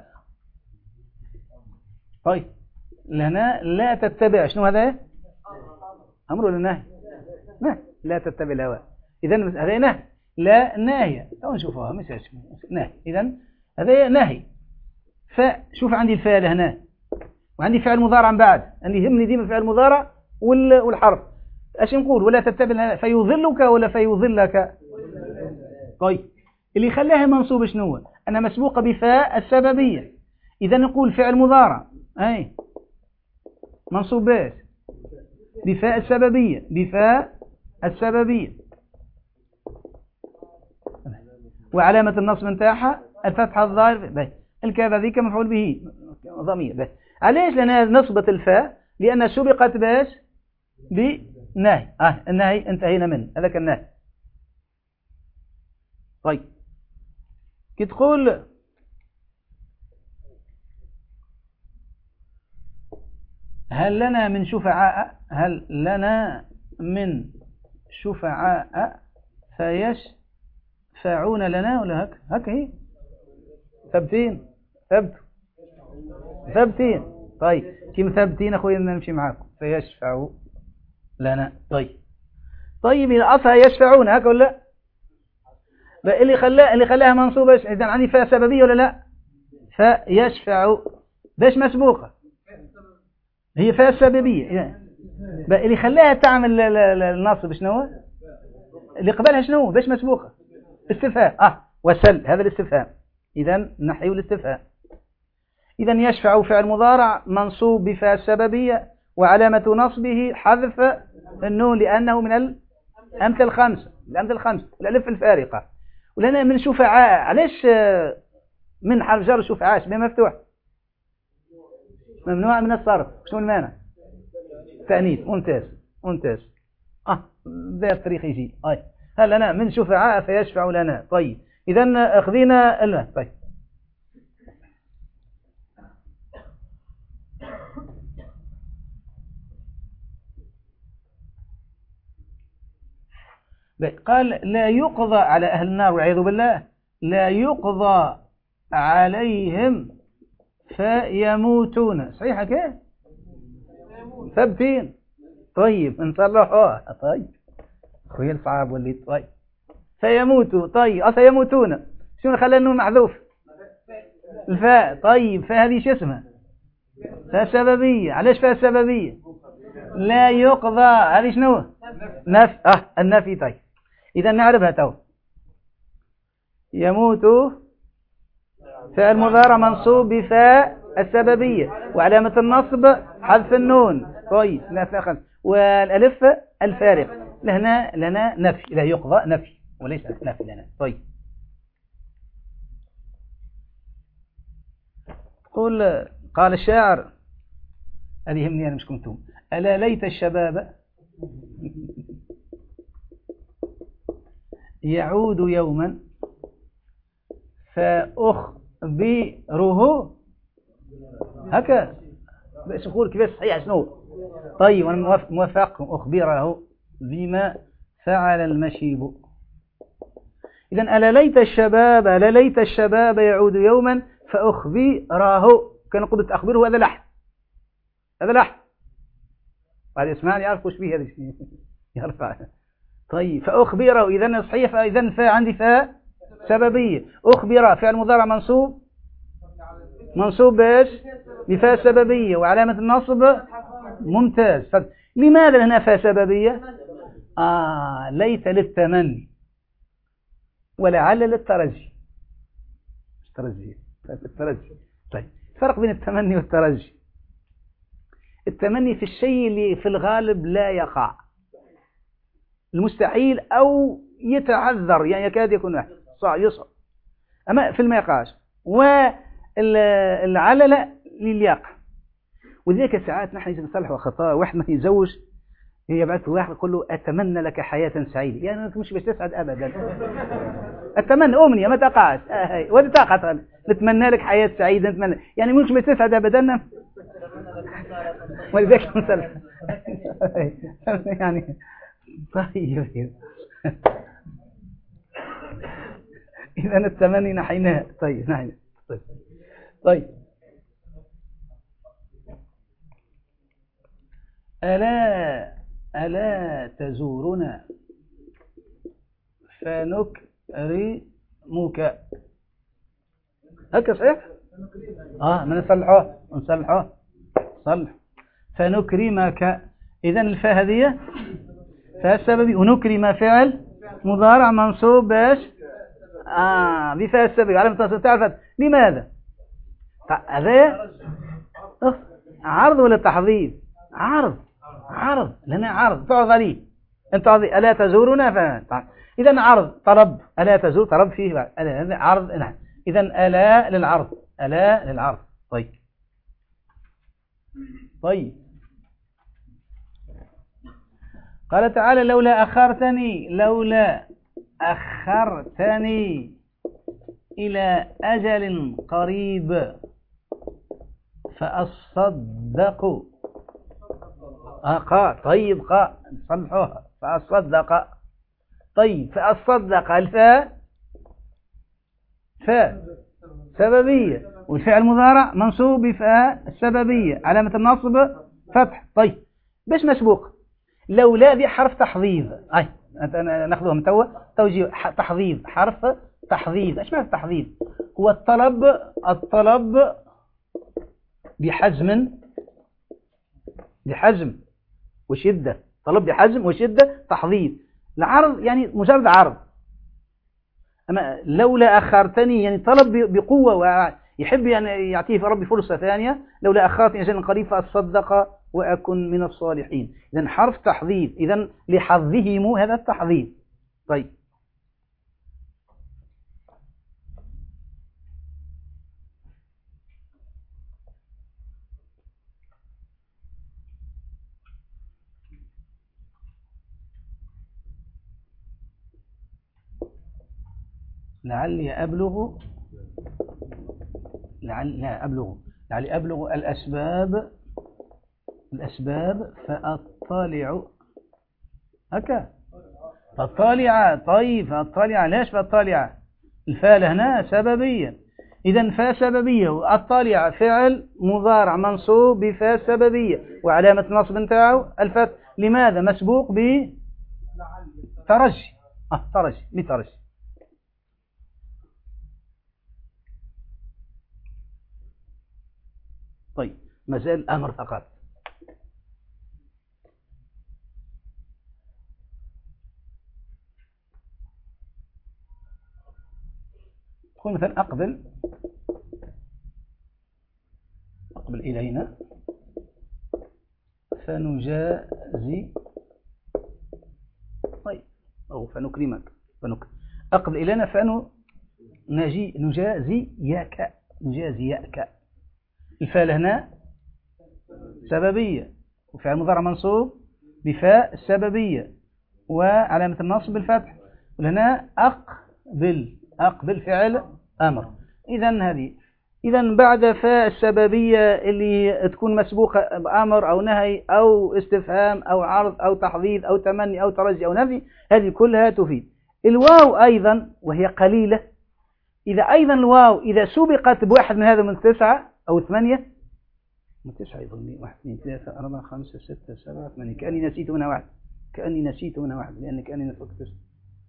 Speaker 1: طيب لنا لا تتبع، شنو هذا؟ أمر ولا نهي؟ نهي. لا تتبع الهوى، إذن هذا نهي، لا ناهية. أو نشوفها مش نهي، إذن هذا نهي. فشوف عندي الفعل هنا وعندي فعل مضارع بعد، عندي يهمني ديما فعل مضارع والحرف. ايش نقول؟ ولا تتبع فيضلك ولا فيضلك؟ طيب اللي خلاها منصوب شنو؟ أنا مسبوقة بفاء السببية، إذا نقول فعل مضارع أي منصوب باش بفاء السببية، بفاء السببية، وعلامة النصب نتاعها الفتحة الظاهرة. الكاف هذيك مفعول به ضمير. علاش؟ لأنها نصبت الفاء لأنها سبقت باش بنهي. آه النهي انتهينا منه، هذاك النهي. طيب كي تقول هل لنا من شفعاء، هل لنا من شفعاء فيشفعون لنا، ولا هك هك هي ثبتين ثبت ثبتين. طيب كم ثبتين أخوي نمشي معاكم فيشفعوا لنا. طيب طيب الأصل يشفعون هك ولا لا؟ اللي خلاه اللي خلاها منصوبة إذا عندي فيها سببية ولا لا؟ فيشفعوا باش مسبوقة، هي فيها السببية. اللي خلاها تعمل النصب شنو؟ اللي قبلها شنو؟ باش مسبوقة استفهام. اه وسل هذا الاستفهام، إذا نحيو الاستفهام. إذا يشفع فعل مضارع منصوب بفاء السببية وعلامة نصبه حذف النون لأنه من الأمثلة الخمسة، الأمثلة الخمسة الألف الفارقة. ولنا من شفعاء، علاش من حرف جر شفعاء اسمه مفتوح ممنوع من الصرف؟ شنو المانع؟ تأنيث. ممتاز ممتاز. اه ذا الطريق يجي. اي هل لنا من شفعاء فيشفع لنا. طيب اذا اخذينا ال طيب قال لا يقضى على أهل النار والعياذ بالله، لا يقضى عليهم فيموتون. صحيح كيف؟ ثبتين. طيب نصلحوها. طيب خويا الصعب وليت. طيب فيموتوا. طيب أصلا يموتون شنو خلى النون محذوف؟ الفاء. طيب فهذه شو اسمها؟ فاء سببية. علاش فاء سببية؟ لا يقضى، هذه شنو؟ نفي. اه النفي. طيب إذا نعرفها تو. يموت فعل مضارع منصوب بفاء السببية وعلامة النصب حذف النون. طيب والألف الفارق، لهنا لنا نفي، لا يقضى نفي وليس نفي لنا. طيب قل قال الشاعر، هذه يهمني أنا مش كنتم، ألا ليت الشباب يعود يوما فأخبره، هكا باش نقول كيفاش صحيح شنو. طيب وانا موافق موافقكم، أخبره بما فعل المشيب. إذا ألا ليت الشباب، ألا ليت الشباب يعود يوما فأخبره، كان قلت أخبره، هذا لحن، هذا لحن، بعد اسمعني يعرف وش فيه هذا يرفع. طيب فأخبره، إذا صحيح، إذا فا عندي فا سببية، أخبر فعل مضارع منصوب، منصوب باش بفاء سببية وعلامة النصب ممتاز. لماذا هنا فاء سببية؟ آه ليت للتمني ولعل للترجي. الترجي الترجي طيب الفرق بين التمني والترجي، التمني في الشيء اللي في الغالب لا يقع، المستحيل أو يتعذر، يعني يكاد يكون صعب يصعب، أما في ما يقعش، والعلل لليقع. وذلك ساعات نحن نصلح خطأ، واحد ما يتزوج يبعث واحد يقول له أتمنى لك حياة سعيدة، يعني أنت مش باش تسعد أبدا، أتمنى أمنية ما تقعش، آه ولا تقع نتمنى لك حياة سعيدة، نتمنى يعني مش باش تسعد أبدا، ولذلك نصلح يعني. طيب إذا التمني نحيناه. طيب نحيناه. طيب طيب ألا ألا تزورنا فنكرمك، هكا صحيح؟ آه ما نصلحوه نصلحوه صلح فنكرمك. إذا الفاء هذه فاء السبب، ونكرم فعل مضارع منصوب باش آه بفاء السبب علامة النصب. تعرف لماذا؟ هذا عرض ولا تحضيض؟ عرض، عرض لنا عرض تعرض عليه، انت ألا تزورنا ف... إذا عرض طلب، ألا تزور طلب فيه بعد ألا عرض نعم. إذا ألا للعرض، ألا للعرض. طيب طيب قال تعالى لولا أخرتني، لولا أخرتني إلى أجل قريب فأصدق. آه قا طيب قا نصلحوها فأصدق. طيب فأصدق الفاء فاء سببية، والفعل المضارع منصوب بفاء السببية علامة النصب فتح. طيب باش مسبوق؟ لولا ذي حرف تحضيض، أي ناخذوها من توا توجيه تحضيض، حرف تحضيض. ايش معنى التحضيض؟ هو الطلب، الطلب بحزم، بحزم وشدة، طلب بحزم وشدة تحضيض. العرض يعني مجرد عرض، أما لولا أخرتني يعني طلب بقوة ويحب يعني يعطيه ربي فرصة ثانية. لولا أخرتني أجل قريب فأصدق وأكن من الصالحين. إذن حرف تحضيض، إذن لحظهم هذا التحضيض. طيب لعلي أبلغ، لعل لا أبلغ لعلي أبلغ الأسباب، الأسباب فأطلع، هكا فأطلع. طيب فأطلع، ليش فأطلع؟ الفاء هنا سببية، إذا فاء سببية، أطلع فعل مضارع منصوب بفاء سببية وعلامة النصب نتاعو الفتح. لماذا؟ مسبوق بترجي، آه ترجي بترجي. طيب مازال أمر فقط. قل مثلا أقبل، أقبل إلينا فنجازيك. نجازي. طيب أو فنكرمك فنك أقبل إلينا فنو نجي نجازيك نجازيك. الفاء هنا سببية وفعل مضارع منصوب بفاء السببية وعلامة النصب بالفتح. وهنا أقبل أقبل فعل أمر. إذن هذه إذن بعد فاء السببية اللي تكون مسبوقة بأمر أو نهي أو استفهام أو عرض أو تحضيض أو تمني أو ترجي أو نفي، هذه كلها تفيد. الواو أيضا وهي قليلة، إذا أيضا الواو إذا سبقت بواحد من هذا من تسعة أو ثمانية من تسعة يظني واحد اثنين ثلاثة أربعة خمسة ستة سبعة ثمانية، كأني نسيت منها واحد كأني نسيت منها واحد لأن كأني نسيت تسعة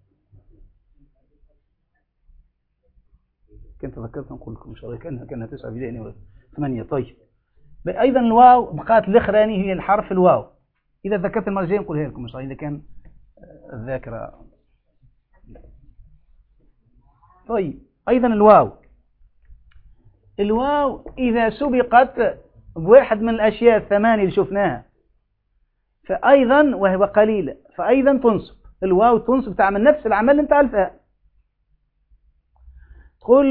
Speaker 1: كنت ذكرت نقول لكم إن شاء الله كأنها كأنها تسعة بداية ولا ثمانية. طيب أيضا الواو بقات الأخراني هي الحرف الواو، إذا ذكرت المرة الجاية نقولها لكم إن شاء الله إذا كان الذاكرة. طيب أيضا الواو الواو إذا سبقت بواحد من الأشياء الثمانية اللي شفناها فأيضا وهو قليلة فأيضا تنصب. الواو تنصب تعمل نفس العمل اللي انت عارفها. تقول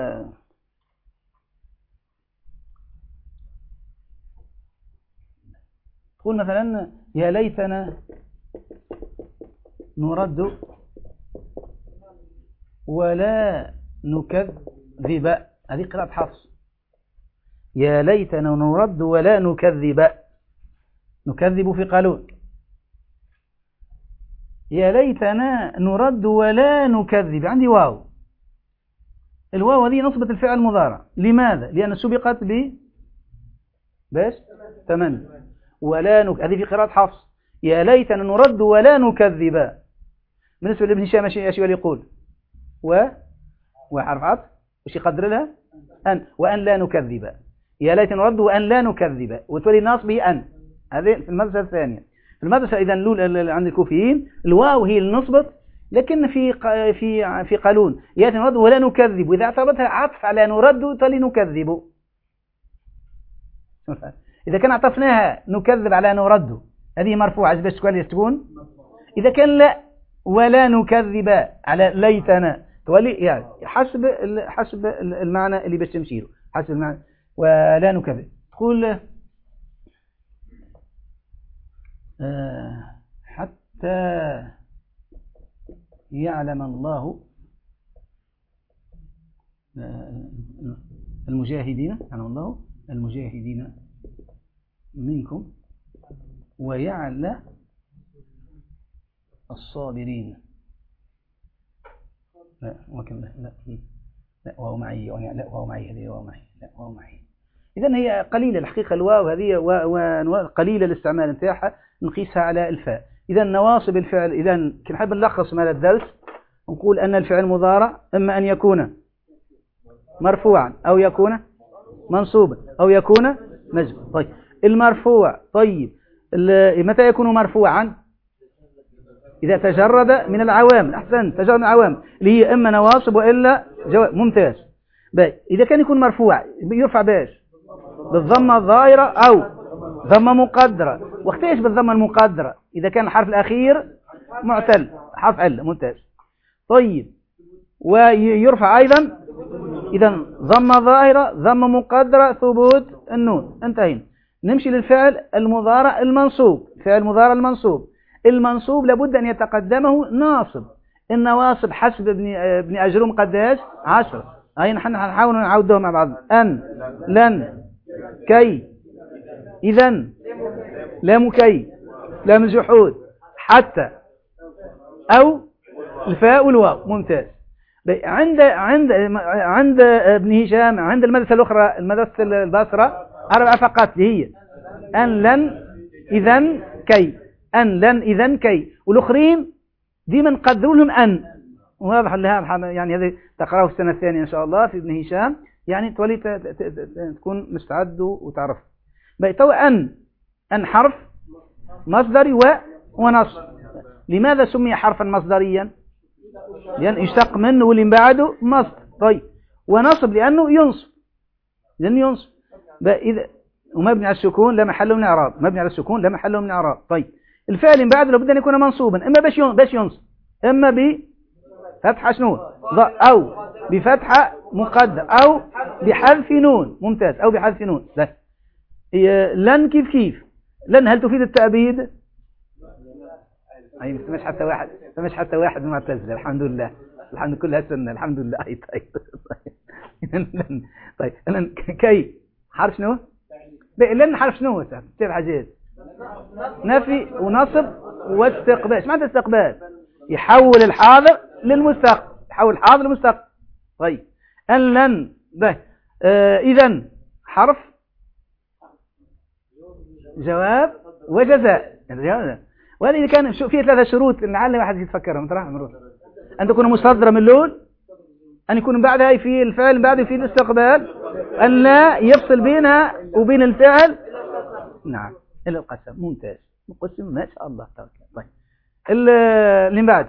Speaker 1: تقول مثلا يا ليتنا نرد ولا نكذب، هذه قراءة حفص. يا ليتنا نرد ولا نكذب، نكذب في قالون. يا ليتنا نرد ولا نكذب، عندي واو. الواو هذه نصبت الفعل المضارع. لماذا؟ لأن سبقت ب بس تمني ولا نك... هذه في قراءة حفص. يا ليتنا نرد ولا نكذب. بالنسبة لابن هشام ايش اللي يقول؟ و وحرف عطف وش يقدر لها؟ أن وأن لا نكذب. يا ليتنا نرد وأن لا نكذب وتولي الناصب هي أن. هذه في المدرسة الثانية. في المدرسة إذا الأولى عند الكوفيين الواو هي النصبت، لكن في في في قالون يا ليتنا نرد ولا نكذب، وإذا اعتبرتها عطف على نرد تولي نكذب. إذا كان عطفناها نكذب على نرد هذه مرفوعة باش تكون. إذا كان لا ولا نكذب على ليتنا تولي يعني حسب حسب المعنى اللي باش تمشي له، حسب المعنى. ولا نكذب تقول آه حتى يعلم الله آه المجاهدين يعلم الله المجاهدين منكم ويعلم الصابرين. لا وكم لا لا لا وهو معي لا وهو معي هذه وهو معي لا وهو معي. إذن هي قليلة الحقيقة الواو هذه وقليلة الاستعمال نتاعها نقيسها على الفاء. إذن نواصب الفعل إذن كنحب نلخص من هذا الدرس نقول أن الفعل المضارع إما أن يكون مرفوعا أو يكون منصوبا أو يكون مجزوما. طيب المرفوع طيب متى يكون مرفوعا؟ إذا تجرد من العوامل. أحسن تجرد من العوامل اللي هي إما نواصب وإلا جواب. ممتاز. باي إذا كان يكون مرفوع يرفع باش بالضمة الظاهرة أو ضمة مقدرة. واختيش بالضمة المقدرة إذا كان الحرف الأخير معتل حرف علة. ممتاز. طيب ويرفع أيضا إذا ضمة ظاهرة ضمة مقدرة ثبوت النون. انتهينا. نمشي للفعل المضارع المنصوب. فعل المضارع المنصوب المنصوب لابد أن يتقدمه ناصب. النواصب حسب ابن ابن أجروم قداش عشرة. أي نحن نحاول نعودهم مع بعض. أن لن كي إذن لام كي لام الجحود حتى أو الفاء والواو. ممتاز. عند عند عند ابن هشام عند المدرسة الأخرى المدرسة البصرة أربعة فقط هي أن لن إذن كي أن لن إذن كي، والأخرين ديما نقدروا لهم أن. واضح لها يعني هذا تقرأه في السنة الثانية إن شاء الله في ابن هشام يعني تولي تكون مستعد وتعرف. بيتوا أن أن حرف مصدري و ونصب. لماذا سمي حرفا مصدريا؟ لأن يشتق منه واللي بعده مصدر. طيب ونصب لأنه ينصب لأنه ينصب إذا ومبني على السكون لا محل من إعراب. مبني على السكون لا محل من إعراب. طيب الفعل من بعد لابد أن يكون منصوبا، إما باش باش ينصب، إما بفتحة شنو أو بفتحة مقدر أو بحذف نون. ممتاز. أو بحذف نون. لا. لن كيف كيف لن هل تفيد التأبيد؟ أي مش حتى واحد مش حتى واحد معتزلة. الحمد لله الحمد لله كلها سنة الحمد لله. أي طيب لن طيب لن كي حرف شنو؟ لن حرف شنو؟ كيف حاجات نفي ونصب واستقبال. ايش معنى استقبال؟ يحول الحاضر للمستقبل. يحول الحاضر للمستقبل. طيب أن لن ده آه إذن حرف جواب وجزاء. وهذه كان فيه ثلاثة شروط لعل واحد يتفكرهم ترى مرات. أن تكون مصدرة من الأول، أن يكون بعدها في الفعل بعد في الاستقبال، أن لا يفصل بينها وبين الفعل نعم إلا القسم. ممتاز. مقسم ما شاء الله. طيب اللي بعد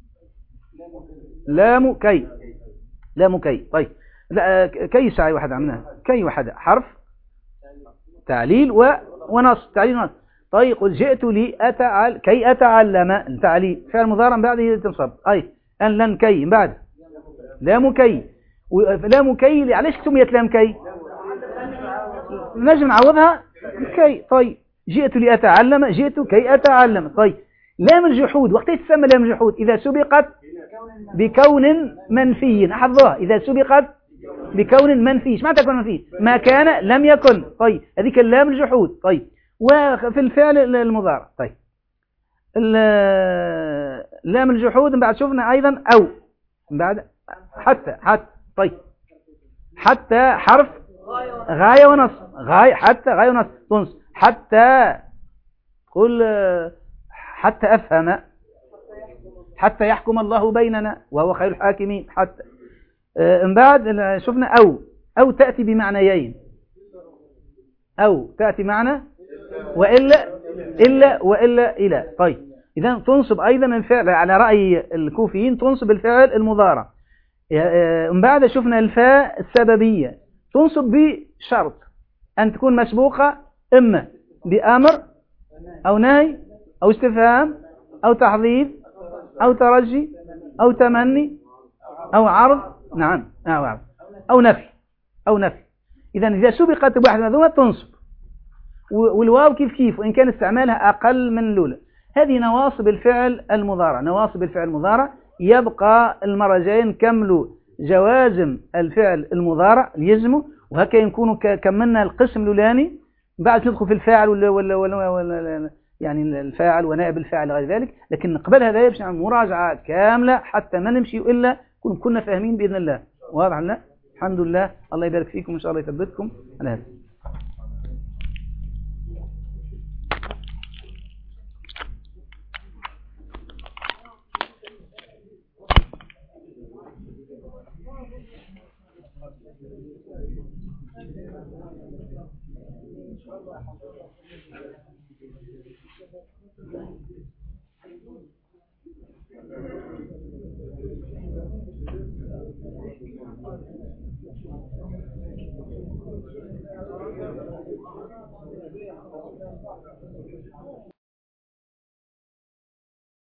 Speaker 1: لام كي. لام كي. طيب لا كي ساعي واحد عملنا كي واحد حرف تعليل و... ونص. تعليل ونص. طيب قل جئت لي أتعل كي أتعلم. التعليل فعل مضارع بعده تنصب. أي أن لن كي بعد لام كي. لام كي علاش سميت لام كي؟ نجم نعوضها كي. طيب جئت لي أتعلم جئت كي أتعلم. طيب لام الجحود وقت تسمى لام الجحود؟ إذا سبقت بكون منفي. أحفظوها. إذا سبقت بكون منفي. ايش معنى تكون منفي؟ ما كان لم يكن. طيب هذيك اللام الجحود. طيب وفي الفعل المضارع. طيب لام الجحود من بعد شفنا أيضا أو من بعد حتى حتى. طيب حتى حرف غاية ونصب. غاية حتى غاية ونصب تنصب. حتى قل حتى أفهم حتى يحكم الله بيننا وهو خير الحاكمين. حتى من بعد شفنا أو أو تأتي بمعنيين. أو تأتي معنى وإلا إلا وإلا إلى. طيب إذا تنصب أيضا الفعل على رأي الكوفيين تنصب الفعل المضارع. من بعد شفنا الفاء السببية تنصب بشرط أن تكون مسبوقة إما بأمر أو نهي أو استفهام أو تحضيض أو ترجي أو تمني أو عرض. نعم أو عرض أو نفي أو نفي. إذا إذا سبقت بواحد من هذول تنصب. والواو كيف كيف وإن كان استعمالها أقل من الأولى. هذه نواصب الفعل المضارع. نواصب الفعل المضارع يبقى المرجين كملوا جوازم الفعل المضارع يجزموا وهكذا يكونوا كملنا القسم الأولاني. بعد ندخل في الفاعل ولا ولا ولا, ولا يعني الفاعل ونائب الفاعل غير ذلك. لكن نقبل هذا باش نعمل مراجعة كاملة حتى ما نمشي إلا كنا فاهمين بإذن الله. واضح لنا؟ الحمد لله. الله يبارك فيكم إن شاء الله يثبتكم على هذا.